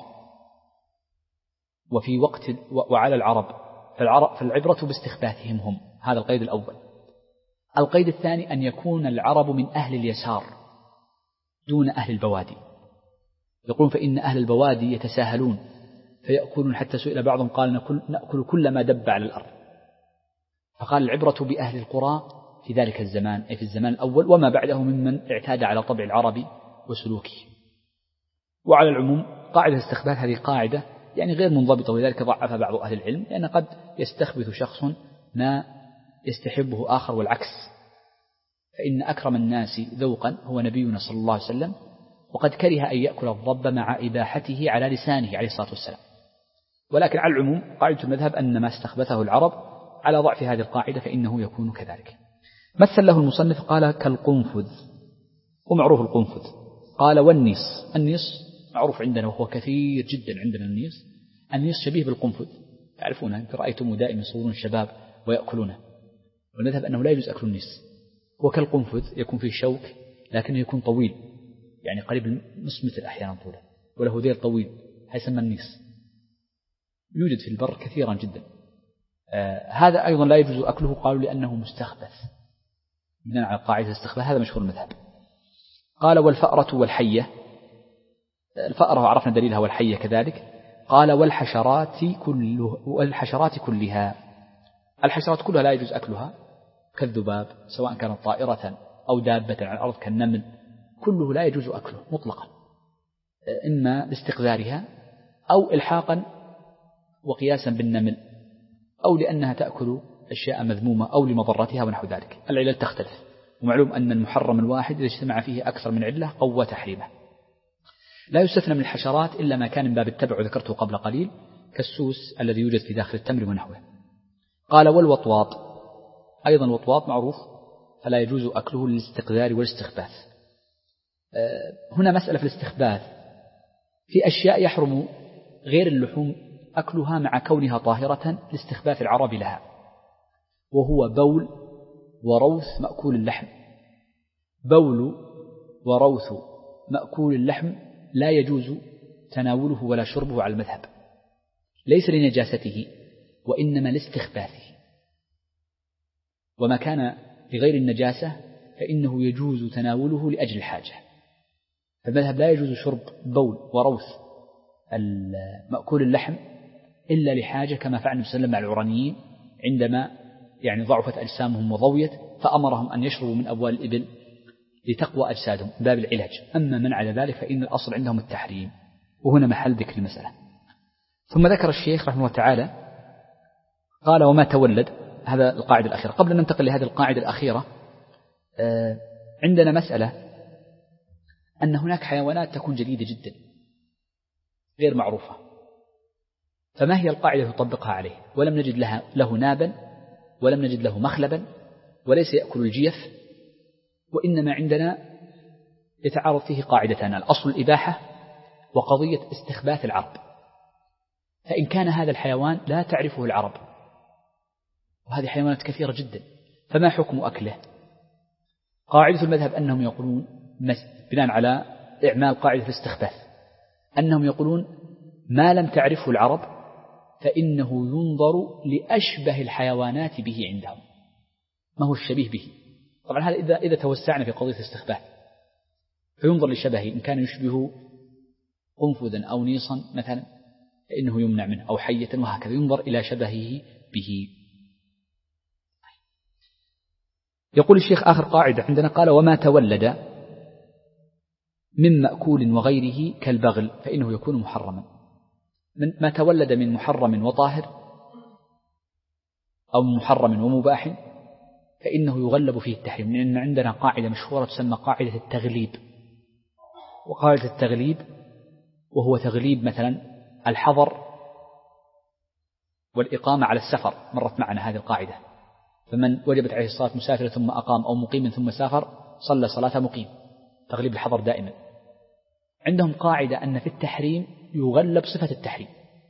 وفي وقت وعلى العرب، فالعبرة باستخباثهم هم، هذا القيد الأول. القيد الثاني أن يكون العرب من أهل اليسار دون أهل البوادي. يقولون فإن أهل البوادي يتساهلون فيأكلون، حتى سئل بعضهم قال نأكل كل ما دب على الأرض، فقال العبرة بأهل القرى في ذلك الزمان، أي في الزمان الأول وما بعده ممن اعتاد على طبع العرب وسلوكه. وعلى العموم قاعدة الاستخباث هذه قاعدة يعني غير منضبطة، ولذلك ضعف بعض أهل العلم، لأن قد يستخبث شخص ما يستحبه آخر والعكس. فإن أكرم الناس ذوقا هو نبينا صلى الله عليه وسلم، وقد كره أن يأكل الضب مع إباحته على لسانه عليه الصلاة والسلام. ولكن على العموم قاعدة المذهب أن ما استخبثه العرب على ضعف هذه القاعدة فإنه يكون كذلك. مثل له المصنف قال كالقنفذ، ومعروف القنفذ. قال والنيس، النيس معروف عندنا وهو كثير جدا عندنا. النيس النيس شبيه بالقنفذ، تعرفونه، يمكن رأيتم دائما يصورون الشباب ويأكلونه. والمذهب أنه لا يجوز أكل النيس. هو كالقنفذ، يكون فيه شوك لكنه يكون طويل، يعني قريب نصف متر أحيانا طوله، وله ذيل طويل، هيسمى النيس. يوجد في البر كثيرا جدا. آه هذا أيضا لا يجوز أكله، قالوا لأنه مستخبث بناء على قاعدة الاستخباث، هذا مشهور المذهب. قال والفأرة والحية، الفأرة عرفنا دليلها والحية كذلك. قال والحشرات كله والحشرات كلها، الحشرات كلها لا يجوز أكلها، كالذباب سواء كانت طائرة أو دابة على الأرض كالنمل، كله لا يجوز أكله مطلقا، إما لاستقذارها أو إلحاقا وقياسا بالنمل، أو لأنها تأكل أشياء مذمومة أو لمضرتها ونحو ذلك. العلل تختلف، ومعلوم أن المحرم الواحد إذا اجتمع فيه أكثر من علة قوى تحريمه. لا يستثنى من الحشرات إلا ما كان من باب التبع وذكرته قبل قليل، كالسوس الذي يوجد في داخل التمر ونحوه. قال والوطواط، أيضا الوطواط معروف فلا يجوز أكله للاستقذار والاستخباث. هنا مسألة في الاستخباث، في أشياء يحرم غير اللحوم أكلها مع كونها طاهرة لاستخباث العرب لها، وهو بول وروث مأكول اللحم. بول وروث مأكول اللحم لا يجوز تناوله ولا شربه على المذهب، ليس لنجاسته وإنما لاستخباثه، وما كان لغير النجاسة فإنه يجوز تناوله لأجل الحاجة. فالمذهب لا يجوز شرب بول وروث مأكول اللحم إلا لحاجة، كما فعل النبي صلى الله عليه وسلم مع العرانيين عندما يعني ضعفت أجسامهم وضويت فأمرهم أن يشربوا من أبوال الإبل لتقوى أجسادهم باب العلاج. أما من على ذلك فإن الأصل عندهم التحريم، وهنا محل ذكر المسألة. ثم ذكر الشيخ رحمه الله تعالى قال وما تولد، هذا القاعدة الأخيرة. قبل أن ننتقل لهذه القاعدة الأخيرة عندنا مسألة أن هناك حيوانات تكون جديدة جدا غير معروفة، فما هي القاعدة تطبقها عليه؟ ولم نجد لها له نابا ولم نجد له مخلبا وليس يأكل الجيف، وإنما عندنا يتعارض فيه قاعدتان: الأصل الإباحة وقضية استخباث العرب. فإن كان هذا الحيوان لا تعرفه العرب، وهذه حيوانات كثيرة جدا، فما حكم أكله؟ قاعدة المذهب أنهم يقولون بناء على إعمال قاعدة الاستخباث أنهم يقولون ما لم تعرفه العرب فإنه ينظر لأشبه الحيوانات به عندهم، ما هو الشبيه به. طبعا هذا إذا, إذا توسعنا في قضية الاستخباث فينظر لشبهه، إن كان يشبه قنفذا أو نيصا مثلا فإنه يمنع منه، أو حية، وهكذا ينظر إلى شبهه به. يقول الشيخ آخر قاعدة عندنا قال وما تولد من مأكول وغيره كالبغل فإنه يكون محرما. من ما تولد من محرم وطاهر أو محرم ومباح فإنه يغلب فيه التحريم، لأن عندنا قاعدة مشهورة تسمى قاعدة التغليب. وقاعدة التغليب وهو تغليب مثلا الحظر والإقامة على السفر، مرت معنا هذه القاعدة. فمن وجبت عليه الصلاة مسافرا ثم أقام أو مقيما ثم سافر صلى صلاة مقيم، تغليب الحظر دائما. عندهم قاعدة أن في التحريم يغلب صفة التحريم،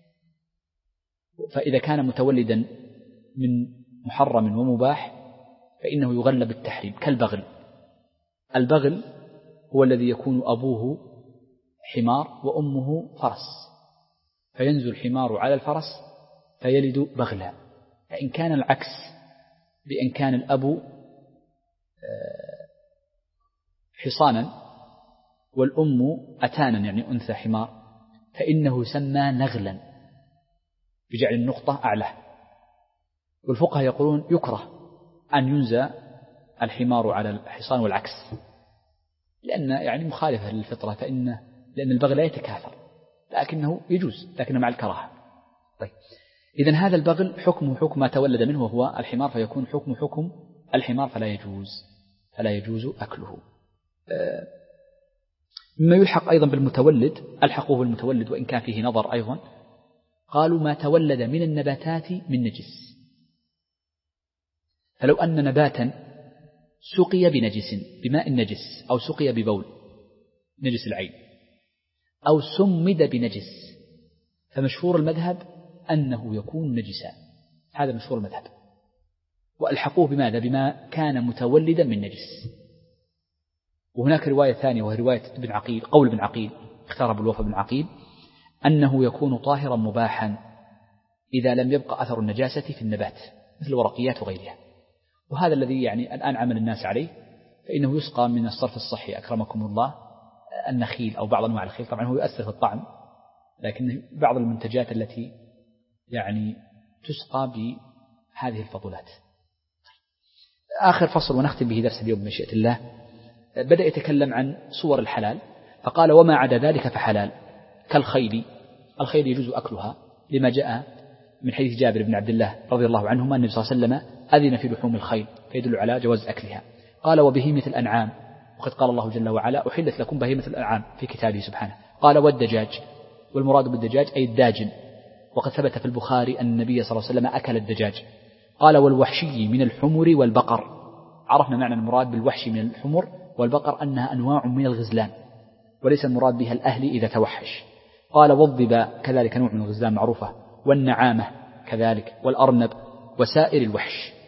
فإذا كان متولدا من محرم ومباح فإنه يغلب التحريم كالبغل. البغل هو الذي يكون أبوه حمار وأمه فرس، فينزل الحمار على الفرس فيلد بغلا. فإن كان العكس، بأن كان الأب حصانا والأم أتانا يعني أنثى حمار فإنه يسمى نغلا بجعل النقطة أعلى. والفقهاء يقولون يكره أن ينزى الحمار على الحصان والعكس، لأن يعني مخالفة للفطرة، فإن لأن البغل لا يتكاثر، لكنه يجوز لكنه مع الكراهة. طيب إذن هذا البغل حكمه حكم ما تولد منه وهو الحمار، فيكون حكم حكم الحمار فلا يجوز فلا يجوز أكله. مما يلحق أيضا بالمتولد، ألحقوه بالمتولد وإن كان فيه نظر أيضا، قالوا ما تولد من النباتات من نجس. فلو أن نباتا سقي بنجس بماء نجس أو سقي ببول نجس العين أو سمد بنجس، فمشهور المذهب أنه يكون نجسا، هذا مشهور المذهب. وألحقوه بماذا؟ بما كان متولدا من نجس. وهناك رواية ثانية وهي رواية ابن عقيل، قول ابن عقيل اختار أبو الوفا بن عقيل أنه يكون طاهرا مباحا إذا لم يبقى أثر النجاسة في النبات مثل الورقيات وغيرها. وهذا الذي يعني الآن عمل الناس عليه، فإنه يسقى من الصرف الصحي أكرمكم الله النخيل أو بعض أنواع الخيل، طبعا هو يؤثر في الطعم، لكن بعض المنتجات التي يعني تسقى بهذه الفضلات. آخر فصل ونختم به درس اليوم بمشيئة الله، بدأ يتكلم عن صور الحلال فقال وما عدا ذلك فحلال كالخيل. الخيل يجوز أكلها لما جاء من حديث جابر بن عبد الله رضي الله عنهما أن النبي صلى الله عليه وسلم أذن في لحوم الخيل فيدل على جواز أكلها. قال وبهيمة الأنعام، وقد قال الله جل وعلا أحلت لكم بهيمة الأنعام في كتابه سبحانه. قال والدجاج، والمراد بالدجاج أي الداجن، وقد ثبت في البخاري أن النبي صلى الله عليه وسلم أكل الدجاج. قال والوحشي من الحمر والبقر، عرفنا معنى المراد بالوحشي من الحمر والبقر أنها أنواع من الغزلان وليس المراد بها الأهلي إذا توحش. قال والضباء كذلك نوع من الغزلان معروفة، والنعامة كذلك، والأرنب وسائر الوحش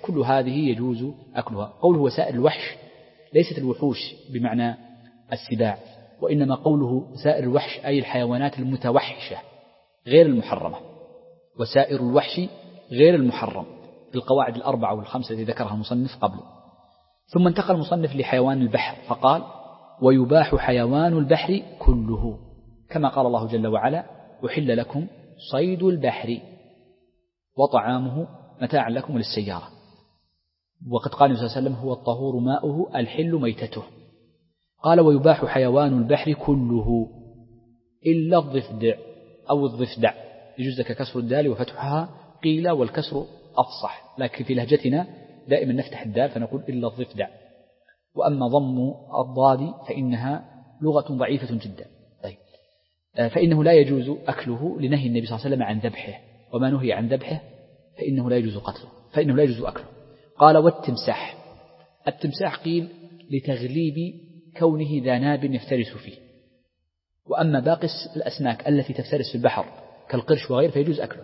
كل هذه يجوز أكلها. قوله وسائر الوحش ليست الوحوش بمعنى السباع، وإنما قوله سائر الوحش أي الحيوانات المتوحشة غير المحرمة، وسائر الوحش غير المحرم بالقواعد الأربعة والخمسة التي ذكرها المصنف قبل. ثم انتقل المصنف لحيوان البحر فقال ويباح حيوان البحر كله، كما قال الله جل وعلا أحل لكم صيد البحر وطعامه متاعا لكم وللسيارة. وقد قال النبي صلى الله عليه وسلم هو الطهور ماؤه الحل ميتته. قال ويباح حيوان البحر كله إلا الضفدع أو الضفدع، يجوز لك كسر الدال وفتحها قيل والكسر أفصح، لكن في لهجتنا دائما نفتح الدال فنقول إلا الضفدع. وأما ضم الضاد فإنها لغة ضعيفة جدا. طيب فإنه لا يجوز أكله لنهي النبي صلى الله عليه وسلم عن ذبحه، وما نهي عن ذبحه فإنه لا يجوز قتله فإنه لا يجوز أكله. قال والتمساح، التمساح قيل لتغليب كونه ذا ناب يفترس فيه، وأما باقي الأسماك التي تفترس في البحر كالقرش وغيره فيجوز أكله.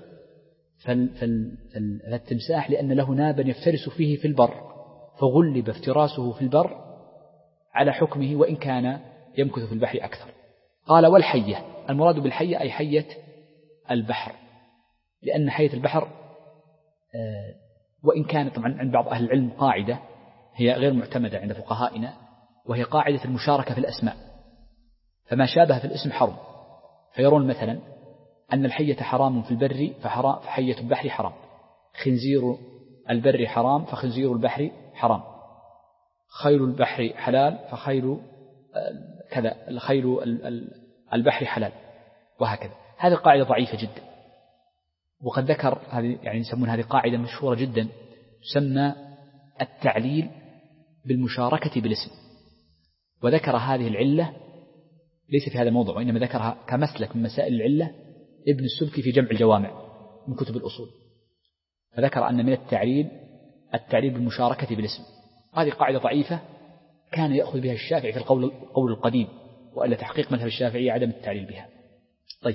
فالتمساح لأن له نابا يفترس فيه في البر فغلب افتراسه في البر على حكمه وإن كان يمكث في البحر أكثر. قال والحية، المراد بالحية أي حية البحر، لأن حية البحر وإن كان طبعا عند بعض أهل العلم قاعدة هي غير معتمدة عند فقهائنا، وهي قاعدة المشاركة في الأسماء، فما شابه في الاسم حرم، فيرون مثلا أن الحية حرام في البر فحية البحر حرام، خنزير البر حرام فخنزير البحر حرام، خيل البحر حلال فخيل كذا خيل البحر حلال، وهكذا. هذه القاعدة ضعيفة جدا، وقد ذكر هذه يعني يسمون هذه قاعدة مشهورة جدا تسمى التعليل بالمشاركة بالاسم، وذكر هذه العلة ليس في هذا الموضوع وإنما ذكرها كمسلك من مسائل العلة ابن السبكي في جمع الجوامع من كتب الأصول، فذكر أن من التعليل التعليل بالمشاركة بالاسم. هذه قاعدة ضعيفة كان يأخذ بها الشافعي في القول القول القديم، وإلا تحقيق مذهب الشافعي عدم التعليل بها. طيب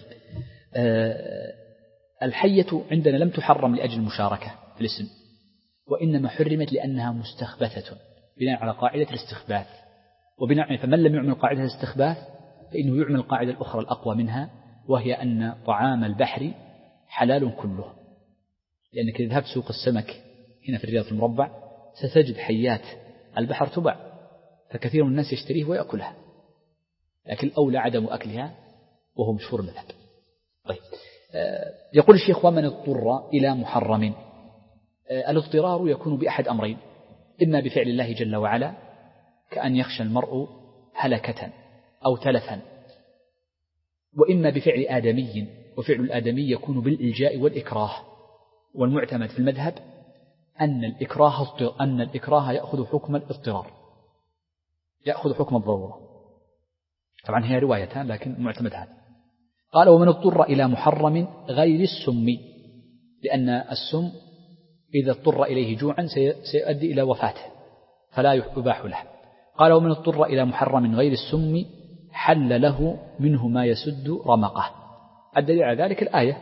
أه الحية عندنا لم تحرم لأجل المشاركة في الاسم، وإنما حرمت لأنها مستخبثة بناء على قاعدة الاستخباث، وبناء فمن لم يعمل قاعدة الاستخباث فإنه يعمل القاعدة الأخرى الأقوى منها، وهي أن طعام البحر حلال كله. لأنك إذا ذهبت سوق السمك هنا في الرياض في المربع ستجد حيات البحر تباع، فكثير من الناس يشتريه ويأكلها، لكن الأولى عدم أكلها وهو مشهور المذهب. طيب يقول الشيخ ومن اضطر إلى محرم، الاضطرار يكون بأحد أمرين، إما بفعل الله جل وعلا كأن يخشى المرء هلكة أو تلفا، وإما بفعل آدمي، وفعل الآدمي يكون بالإلجاء والإكراه. والمعتمد في المذهب أن الإكراه أن الإكراه يأخذ حكم الاضطرار، يأخذ حكم الضرورة. طبعا هي روايتان لكن معتمد هذا. قال ومن اضطر إلى محرم غير السم، لأن السم إذا اضطر إليه جوعا سيؤدي إلى وفاته فلا يباح له. قال ومن اضطر إلى محرم غير السم حل له منه ما يسد رمقه. الدليل على ذلك الآية،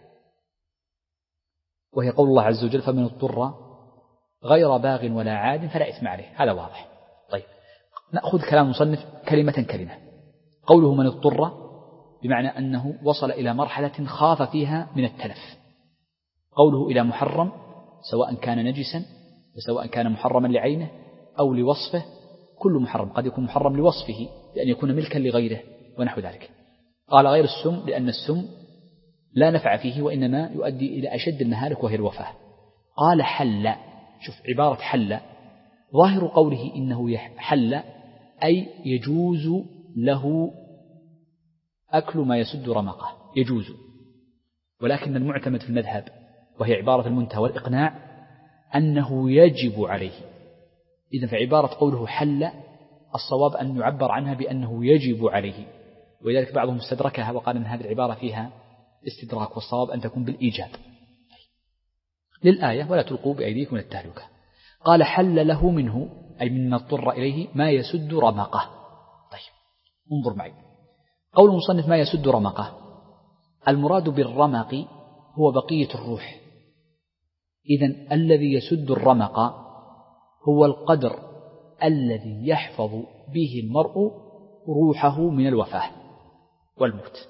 وهي قول الله عز وجل فمن اضطر غير باغ ولا عاد فلا إثم عليه. هذا واضح. طيب نأخذ كلام المصنف كلمة كلمة. قوله من اضطر بمعنى أنه وصل إلى مرحلة خاف فيها من التلف. قوله إلى محرم سواء كان نجسا وسواء كان محرما لعينه أو لوصفه، كل محرم قد يكون محرم لوصفه لأن يكون ملكا لغيره ونحو ذلك. قال غير السم لأن السم لا نفع فيه وإنما يؤدي إلى أشد المهالك وهي الوفاة. قال حل، شوف عبارة حل ظاهر قوله إنه حل أي يجوز له أكل ما يسد رمقه، يجوز، ولكن المعتمد في المذهب وهي عبارة المنتهى والإقناع أنه يجب عليه. إذن فعبارة قوله حل الصواب أن يعبر عنها بأنه يجب عليه، ولذلك بعضهم استدركها وقال أن هذه العبارة فيها استدراك، والصواب أن تكون بالإيجاب للآية ولا تلقوا بأيديكم إلى التهلكة. قال حل له منه أي مما اضطر إليه ما يسد رمقه. طيب انظر معي قول المصنف ما يسد رمقه، المراد بالرمق هو بقية الروح، إذن الذي يسد الرمق هو القدر الذي يحفظ به المرء روحه من الوفاة والموت،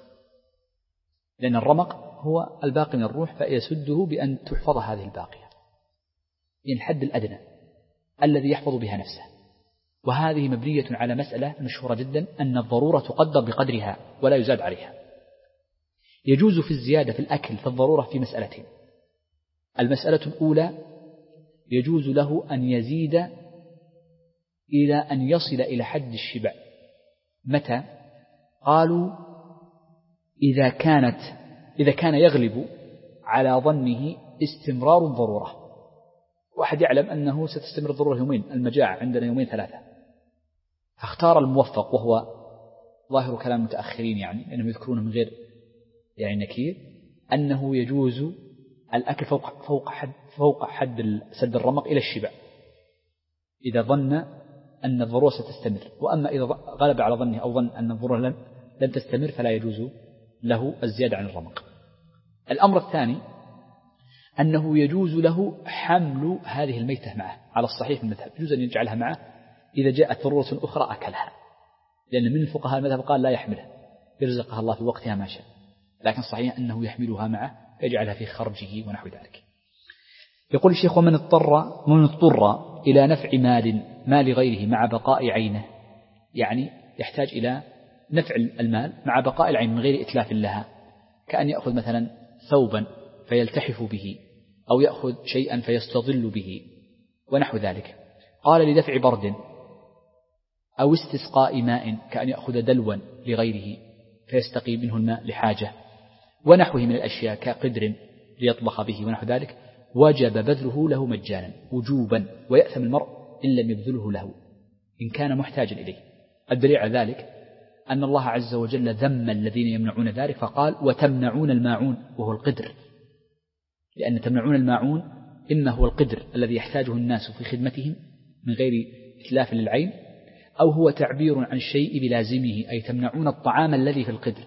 لأن الرمق هو الباقي من الروح، فيسده بأن تحفظ هذه الباقية، يعني الحد الأدنى الذي يحفظ بها نفسه. وهذه مبنية على مسألة مشهورة جدا، أن الضرورة تقدر بقدرها ولا يزاد عليها. يجوز في الزيادة في الأكل في الضرورة في مسألتين. المسألة الأولى يجوز له أن يزيد إلى أن يصل إلى حد الشبع. متى؟ قالوا إذا كانت إذا كان يغلب على ظنه استمرار الضرورة. واحد يعلم أنه ستستمر الضرورة يومين، المجاعة عندنا يومين ثلاثة، فاختار الموفق، وهو ظاهر كلام المتأخرين يعني لأنهم يذكرونه من غير يعني نكير، أنه يجوز الأكل فوق فوق حد فوق حد سد الرمق إلى الشبع إذا ظن أن الضرورة ستستمر. وأما إذا غلب على ظنه أو ظن أن الضرورة لن لن تستمر فلا يجوز له الزيادة عن الرمق. الأمر الثاني أنه يجوز له حمل هذه الميتة معه على الصحيح من المذهب، يجوز أن يجعلها معه إذا جاءت ضرورة أخرى أكلها، لأن من الفقهاء المذهب قال لا يحملها، يرزقها الله في وقتها ما شاء، لكن صحيح أنه يحملها معه فيجعلها في خرجه ونحو ذلك. يقول الشيخ: ومن اضطر من اضطر إلى نفع مال مال غيره مع بقاء عينه، يعني يحتاج إلى نفع المال مع بقاء العين من غير إتلاف لها، كأن يأخذ مثلا ثوبا فيلتحف به، أو يأخذ شيئا فيستظل به ونحو ذلك. قال: لدفع برد أو استسقاء ماء، كأن يأخذ دلوا لغيره فيستقي منه الماء لحاجة ونحوه من الأشياء كقدر ليطبخ به ونحو ذلك، وجب بذله له مجانا وجوبا، ويأثم المرء إن لم يبذله له إن كان محتاجا إليه. الدليل على ذلك أن الله عز وجل ذم الذين يمنعون ذلك فقال: وتمنعون الماعون، وهو القدر، لأن تمنعون الماعون إما هو القدر الذي يحتاجه الناس في خدمتهم من غير إتلاف للعين، أو هو تعبير عن الشيء بلازمه، أي تمنعون الطعام الذي في القدر.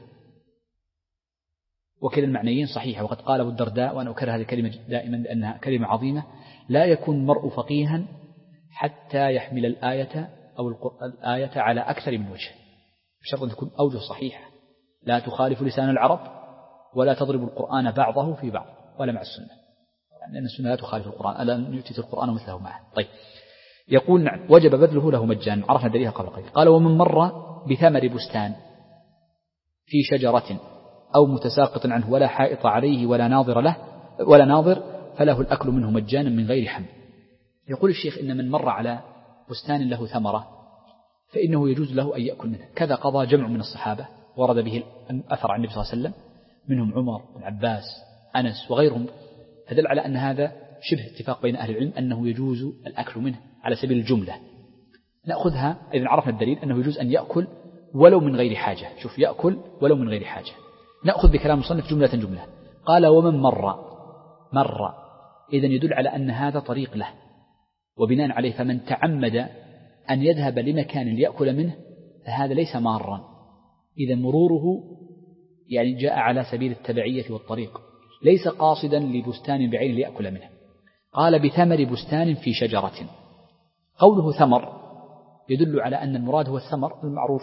وكلا المعنيين صحيحة. وقد قال أبو الدرداء، وأنا أكرر هذه الكلمة دائما لأنها كلمة عظيمة: لا يكون المرء فقيها حتى يحمل الآية أو الآية على أكثر من وجه، بشرط أن تكون أوجه صحيحة لا تخالف لسان العرب، ولا تضرب القرآن بعضه في بعض ولا مع السنة، لأن السنة لا تخالف القرآن، ألا يؤتي القرآن مثله معه. طيب، يقول: نعم، وجب بذله له مجانا، عرفنا دليلها قبل قليل. قال: ومن مر بثمر بستان في شجرة أو متساقط عنه ولا حائط عليه ولا ناظر له ولا ناظر فله الأكل منه مجانا من غير حمل. يقول الشيخ: إن من مر على بستان له ثمرة فإنه يجوز له أن يأكل منه. كذا قضى جمع من الصحابة ورد به الأثر عن النبي صلى الله عليه وسلم، منهم عمر بن عباس، أنس وغيرهم، فدل على أن هذا شبه اتفاق بين أهل العلم أنه يجوز الأكل منه على سبيل الجملة. نأخذها إذن عرفنا الدليل أنه يجوز أن يأكل ولو من غير حاجة. شوف، يأكل ولو من غير حاجة. نأخذ بكلام المصنف جملة جملة. قال: ومن مر مر إذن يدل على أن هذا طريق له، وبناء عليه فمن تعمد أن يذهب لمكان ليأكل منه فهذا ليس مارا، إذا مروره يعني جاء على سبيل التبعية والطريق، ليس قاصدا لبستان بعين ليأكل منه. قال: بثمر بستان في شجرة. قوله ثمر يدل على أن المراد هو الثمر المعروف،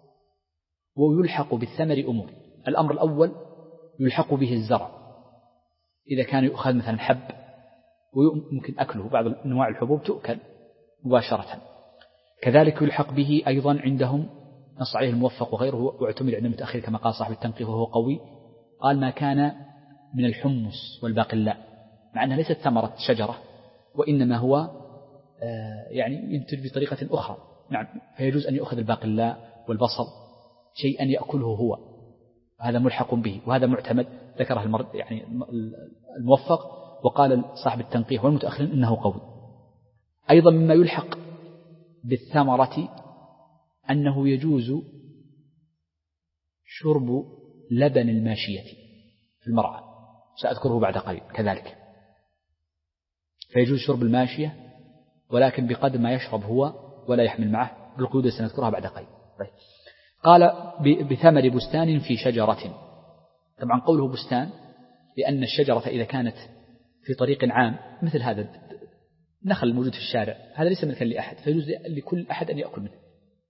ويلحق بالثمر أمور. الأمر الأول يلحق به الزرع، إذا كان يؤخذ مثلا حب ويمكن أكله، بعض أنواع الحبوب تؤكل مباشرة. كذلك يلحق به أيضا عندهم نص عليه الموفق وغيره، واعتمد عند المتأخر كما قال صاحب التنقيح وهو قوي، قال: ما كان من الحمص والباقلاء، مع أنها ليست ثمرة شجرة وإنما هو آه يعني ينتج بطريقة أخرى. نعم، فيجوز أن يؤخذ الباقلاء والبصل شيئا يأكله هو، هذا ملحق به، وهذا معتمد ذكره المرد يعني الموفق، وقال صاحب التنقيح والمتأخرين إنه قوي. أيضا مما يلحق بالثمرة أنه يجوز شرب لبن الماشية في المرعى، سأذكره بعد قليل كذلك، فيجوز شرب الماشية ولكن بقدر ما يشرب هو ولا يحمل معه، بالقيود سنذكرها بعد قليل. قال: بثمر بستان في شجرة. طبعا قوله بستان لأن الشجرة إذا كانت في طريق عام مثل هذا النخل الموجود في الشارع، هذا ليس ملكا لأحد، فيجوز لكل أحد أن يأكل منه.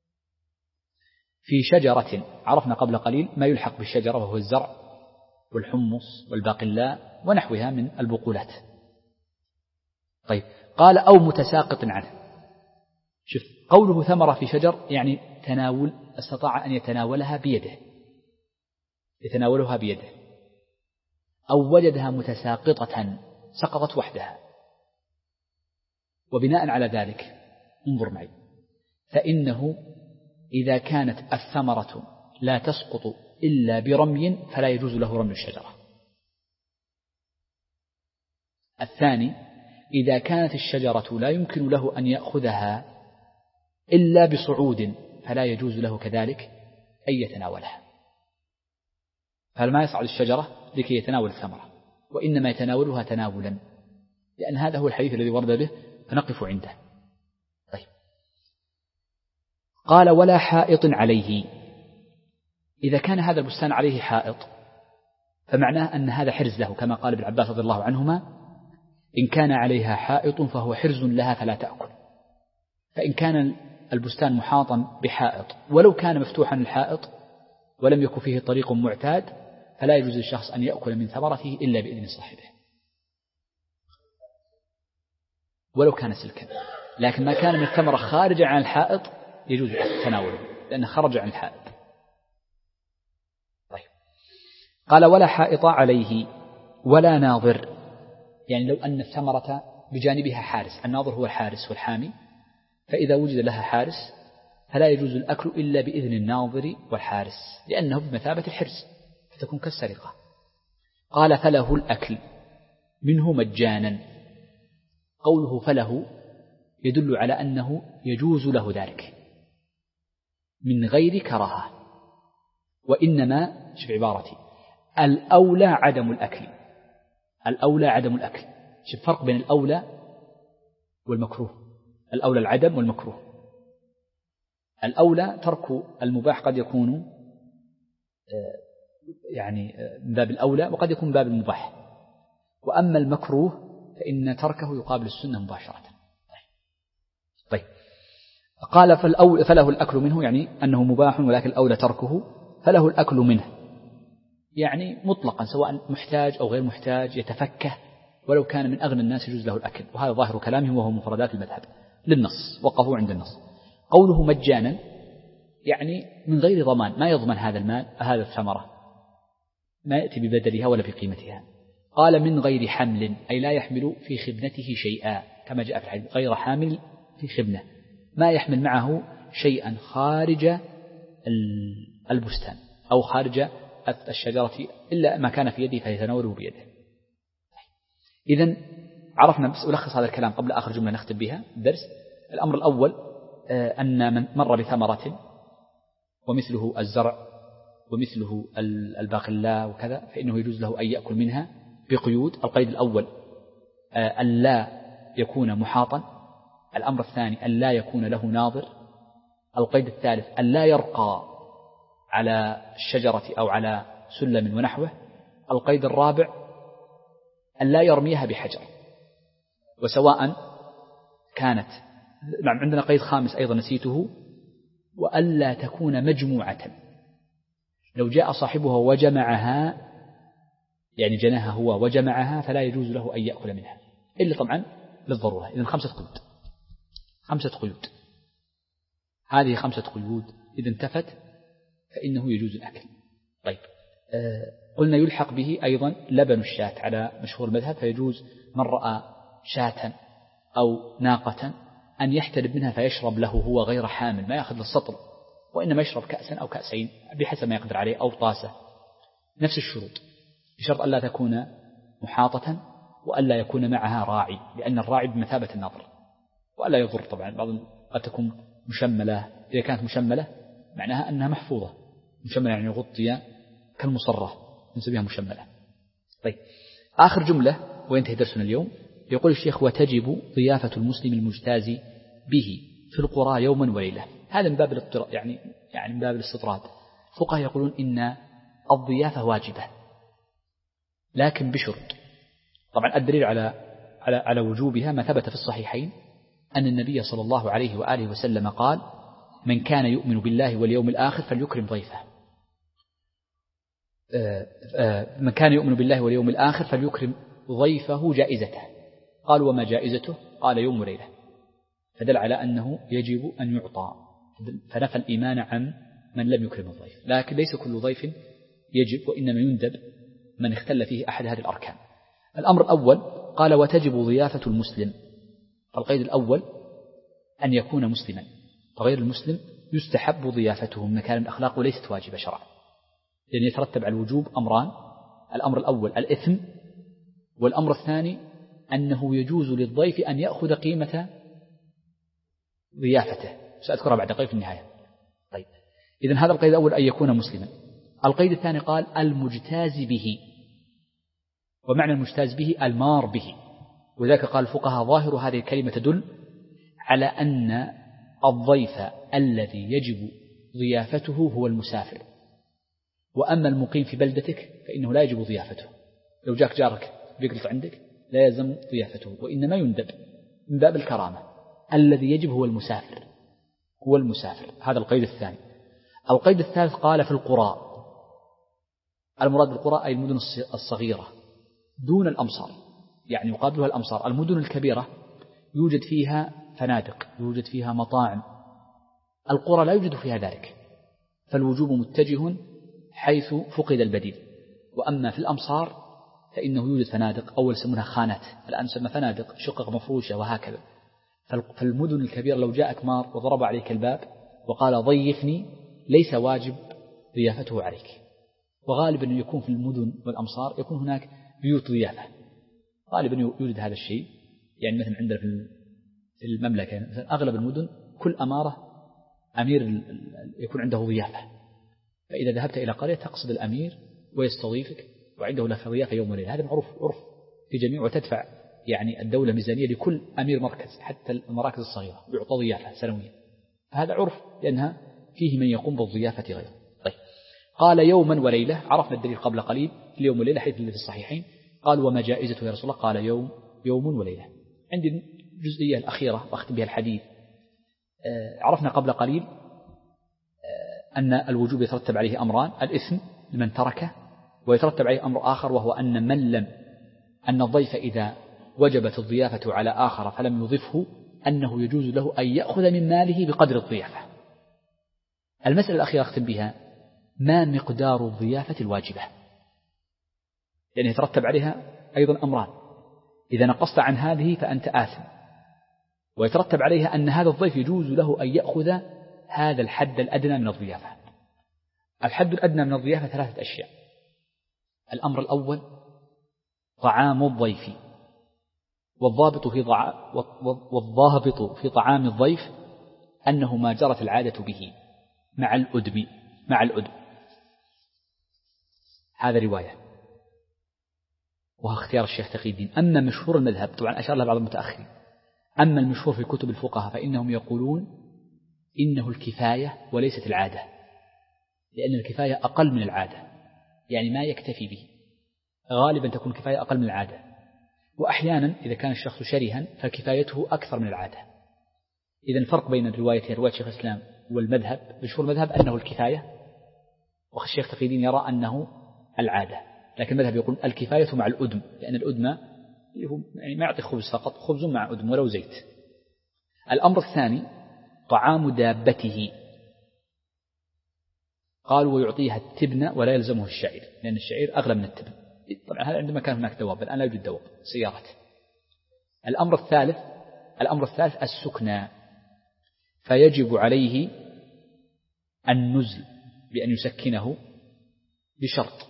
في شجرة عرفنا قبل قليل ما يلحق بالشجرة وهو الزرع والحمص والباقلاء ونحوها من البقولات. طيب قال أو متساقط عنه. شوف قوله ثمرة في شجر يعني تناول، استطاع أن يتناولها بيده، يتناولها بيده، أو وجدها متساقطة سقطت وحدها. وبناء على ذلك انظر معي، فإنه إذا كانت الثمرة لا تسقط إلا برمي فلا يجوز له رمي الشجرة. الثاني إذا كانت الشجرة لا يمكن له أن يأخذها إلا بصعود فلا يجوز له كذلك أن يتناولها. فهل ما يصعد الشجرة لكي يتناول الثمرة، وإنما يتناولها تناولا، لأن هذا هو الحديث الذي ورد به فنقف عنده. طيب قال ولا حائط عليه. إذا كان هذا البستان عليه حائط فمعناه أن هذا حرز له، كما قال ابن عباس رضي الله عنهما إن كان عليها حائط فهو حرز لها فلا تأكل. فإن كان البستان محاطا بحائط ولو كان مفتوحا الحائط ولم يكن فيه طريق معتاد فلا يجوز للشخص أن يأكل من ثمرته إلا بإذن صاحبه ولو كان سلكا. لكن ما كان من الثمرة خارجا عن الحائط يجوز تناوله لأنه خرج عن الحائط. طيب قال ولا حائط عليه ولا ناظر، يعني لو أن الثمرة بجانبها حارس، الناظر هو الحارس والحامي، فإذا وجد لها حارس فلا يجوز الأكل إلا بإذن الناظر والحارس لأنه بمثابة الحرز فتكون كالسرقة. قال فله الأكل منه مجانا. قوله فله يدل على أنه يجوز له ذلك من غير كراهة، وإنما شوف عبارتي الأولى عدم الأكل، الأولى عدم الأكل. شوف فرق بين الأولى والمكروه، الأولى العدم والمكروه. الأولى ترك المباح قد يكون يعني من باب الأولى وقد يكون من باب المباح، وأما المكروه فإن تركه يقابل السنة مباشرة. طيب قال فله الأكل منه يعني أنه مباح ولكن الأولى تركه، فله الأكل منه يعني مطلقا سواء محتاج أو غير محتاج يتفكه، ولو كان من أغنى الناس يجوز له الأكل. وهذا ظاهر كلامهم وهو مفردات المذهب للنص، وقفوا عند النص. قوله مجانا يعني من غير ضمان، ما يضمن هذا المال هذا الثمرة، ما يأتي ببدلها ولا بقيمتها. قال من غير حمل أي لا يحمل في خبنته شيئا كما جاء في الحديث غير حامل في خبنة، ما يحمل معه شيئا خارج البستان أو خارج الشجرة إلا ما كان في يده فيتناوله بيده. إذن عرفنا، بس ألخص هذا الكلام قبل آخر جملة نختم بها الدرس. الأمر الأول أن من مر بثمرة ومثله الزرع ومثله الباقلاء وكذا فإنه يجوز له أن يأكل منها بقيود. القيد الأول أن لا يكون محاطا، الأمر الثاني أن لا يكون له ناظر، القيد الثالث أن لا يرقى على الشجرة أو على سلم ونحوه، القيد الرابع أن لا يرميها بحجر. وسواء كانت عندنا قيد خامس أيضا نسيته، وألا تكون مجموعة، لو جاء صاحبها وجمعها يعني جناها هو وجمعها فلا يجوز له أن يأكل منها إلا طبعا للضرورة. إذن خمسة قيود، خمسة قيود، هذه خمسة قيود إذا انتفت فإنه يجوز الأكل. طيب آه قلنا يلحق به أيضا لبن الشاة على مشهور المذهب، فيجوز من رأى شاة أو ناقة أن يحتلب منها فيشرب له هو غير حامل، ما يأخذ للسطر، وإنما يشرب كأسا أو كأسين بحسب ما يقدر عليه أو طاسة. نفس الشروط بشرط ألا تكون محاطة وألا يكون معها راعي، لأن الراعي بمثابة الناظر، وألا يضر طبعا. بعض قد تكون مشملة، إذا كانت مشملة معناها أنها محفوظة، مشملة يعني غطية كالمصرة نسميها مشملة. طيب آخر جملة وينتهي درسنا اليوم. يقول الشيخ وتجب ضيافة المسلم المجتاز به في القرى يوما وليلة. هذا من باب الاضطراد، يعني يعني من باب الاستطراد. فقهاء يقولون إن الضيافة واجبة لكن بشرط. طبعا الدليل على على على وجوبها ما ثبت في الصحيحين أن النبي صلى الله عليه وآله وسلم قال: من كان يؤمن بالله واليوم الآخر فليكرم ضيفه. من كان يؤمن بالله واليوم الآخر فليكرم ضيفه جائزته. قال: وما جائزته؟ قال: يوم وليلة. فدل على أنه يجب أن يعطى، فنفى الإيمان عن من لم يكرم الضيف. لكن ليس كل ضيف يجب، وإنما يندب من اختل فيه أحد هذه الأركان. الأمر الأول قال: وتجب ضيافة المسلم. فالقيد الأول أن يكون مسلما، وغير المسلم يستحب ضيافته من مكارم الأخلاق وليست واجبة شرعا، لأن يترتب على الوجوب أمران: الأمر الأول الإثم، والأمر الثاني أنه يجوز للضيف أن يأخذ قيمة ضيافته، سأذكرها بعد قليل في النهاية. طيب، إذن هذا القيد الأول أن يكون مسلما. القيد الثاني قال: المجتاز به. ومعنى المجتاز به المار به، وذلك قال الفقهاء: ظاهر هذه الكلمة تدل على أن الضيف الذي يجب ضيافته هو المسافر، وأما المقيم في بلدتك فإنه لا يجب ضيافته. لو جاك جارك بيجلس عندك لا يلزم ضيافته، وإنما يندب من باب الكرامة. الذي يجب هو المسافر، هو المسافر. هذا القيد الثاني. القيد الثالث قال: في القرى. المراد بالقرى أي المدن الصغيرة دون الأمصار، يعني يقابلها الأمصار. المدن الكبيرة يوجد فيها فنادق، يوجد فيها مطاعم. القرى لا يوجد فيها ذلك، فالوجوب متجه حيث فقد البديل. وأما في الأمصار فإنه يوجد فنادق، أول سمونها خانات، الآن سمى فنادق، شقق مفروشة وهكذا. فالمدن الكبيرة لو جاءك مار وضرب عليك الباب وقال: ضيفني، ليس واجب ضيافته عليك. وغالبا يكون في المدن والأمصار يكون هناك بيوت ضيافة، غالبا يوجد هذا الشيء. يعني مثلا عندنا في المملكة مثلا أغلب المدن كل أمارة أمير يكون عنده ضيافة، فإذا ذهبت إلى قرية تقصد الأمير ويستضيفك وعنده لك ضيافة يوم وليلة. هذا معروف عرف في جميع، وتدفع يعني الدولة ميزانية لكل أمير مركز، حتى المراكز الصغيرة يعطى ضيافة سنويا. فهذا عرف لأنها فيه من يقوم بالضيافة غيره. طيب، قال: يوما وليلة. عرفنا الدليل قبل قليل في اليوم والليلة حيث اللي في الصحيحين. قال: وما جائزته يا رسول الله؟ قال: يوم يوم وليلة. عندي الجزئية الأخيرة وأختم بها الحديث. عرفنا قبل قليل أن الوجوب يترتب عليه أمران: الإثم لمن تركه، ويترتب عليه أمر آخر وهو أن من لم أن الضيف إذا وجبت الضيافة على آخر فلم يضفه أنه يجوز له أن يأخذ من ماله بقدر الضيافة. المسألة الأخيرة أختم بها: ما مقدار الضيافة الواجبة؟ يعني يترتب عليها أيضا أمران: إذا نقصت عن هذه فأنت آثم، ويترتب عليها أن هذا الضيف يجوز له أن يأخذ هذا الحد الأدنى من الضيافة. الحد الأدنى من الضيافة ثلاثة أشياء: الأمر الأول طعام الضيف، والضابط في ضع... والضابط في طعام الضيف أنه ما جرت العادة به مع الأدب مع الأدب هذا رواية، وهو اختيار الشيخ تقي الدين. أما مشهور المذهب، طبعا أشار له بعض المتأخرين، أما المشهور في كتب الفقهاء فإنهم يقولون إنه الكفاية وليست العادة، لأن الكفاية أقل من العادة، يعني ما يكتفي به. غالبا تكون الكفاية أقل من العادة، وأحيانا إذا كان الشخص شرها فكفايته أكثر من العادة. إذا الفرق بين الروايتين، رواية شيخ الإسلام والمذهب، مشهور المذهب أنه الكفاية، والشيخ تقي الدين يرى أنه العادة، لكن المذهب يقول الكفاية مع الأدم، لأن الأدم يعني ما يعطي خبز فقط، خبز مع أدم ولو زيت. الأمر الثاني طعام دابته، قالوا ويعطيها التبن ولا يلزمه الشعير، لأن الشعير أغلى من التبن. طبعا هذا عندما كان هناك دواب، الآن لا يوجد دواب، سيارات. الأمر الثالث الأمر الثالث السكنى، فيجب عليه النزل بأن يسكنه بشرط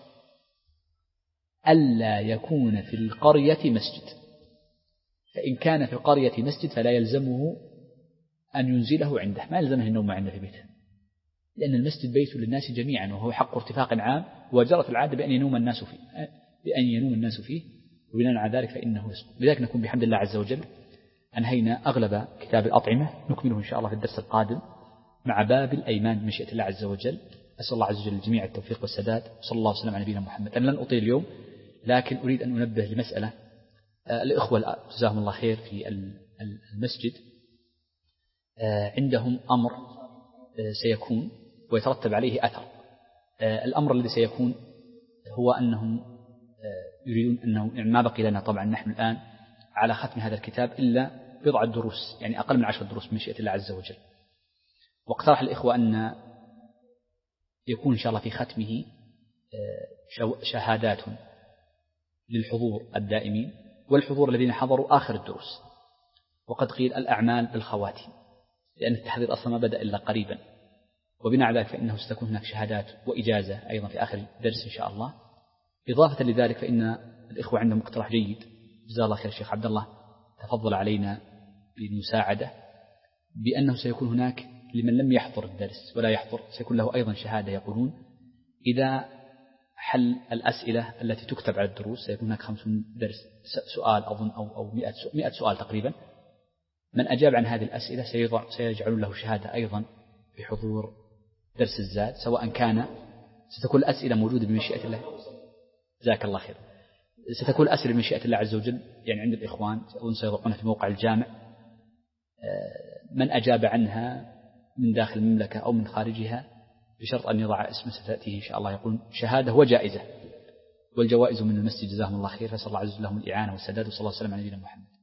ألا يكون في القرية مسجد، فإن كان في القرية مسجد فلا يلزمه أن ينزله عنده، ما يلزمه النوم عنده في بيته، لأن المسجد بيت للناس جميعا وهو حق ارتفاق عام، وجرت العادة بأن ينوم الناس فيه بأن ينوم الناس فيه وبناء على ذلك فإنه يسقط. لذلك نكون بحمد الله عز وجل أنهينا أغلب كتاب الأطعمة، نكمله إن شاء الله في الدرس القادم مع باب الأيمان بمشيئة الله عز وجل. أسأل الله عز وجل الجميع التوفيق والسداد، وصلى الله وسلم على نبينا محمد. أنا لن أطيل اليوم، لكن أريد أن أنبه لمسألة الإخوة جزاهم الله خير في المسجد عندهم أمر سيكون ويترتب عليه أثر. الأمر الذي سيكون هو أنهم يريدون أنه يعني ما بقي لنا طبعا نحن الآن على ختم هذا الكتاب إلا بضعة دروس، يعني أقل من عشر دروس من مشيئة الله عز وجل. واقترح الإخوة أن يكون إن شاء الله في ختمه شهادات للحضور الدائمين والحضور الذين حضروا آخر الدروس. وقد قيل الأعمال بالخواتيم، لأن التحضير أصلا ما بدأ إلا قريبا، وبناء على ذلك فإنه ستكون هناك شهادات وإجازة أيضا في آخر الدرس إن شاء الله. إضافة لذلك فإن الإخوة عندهم اقتراح جيد، جزاه الله خير الشيخ عبد الله تفضل علينا بالمساعدة، بأنه سيكون هناك لمن لم يحضر الدرس ولا يحضر سيكون له أيضا شهادة. يقولون إذا حل الأسئلة التي تكتب على الدروس سيكون هناك خمسون درس سؤال أظن أو أو مئة سؤال تقريبا، من أجاب عن هذه الأسئلة سيجعلون له شهادة أيضا بحضور درس الزاد، سواء كان ستكون الأسئلة موجودة بمشيئة الله. جزاك الله خير. ستكون الأسئلة بمشيئة الله عز وجل يعني عند الإخوان أظن سيضعونها في موقع الجامع، من أجاب عنها من داخل المملكة أو من خارجها بشرط أن يضع اسم ستأتيه إن شاء الله يقول شهادة وجائزة، والجوائز من المسجد جزاهم الله خير. فسأل الله عز وجل لهم الإعانة والسداد، وصلى الله وسلم على نبينا محمد.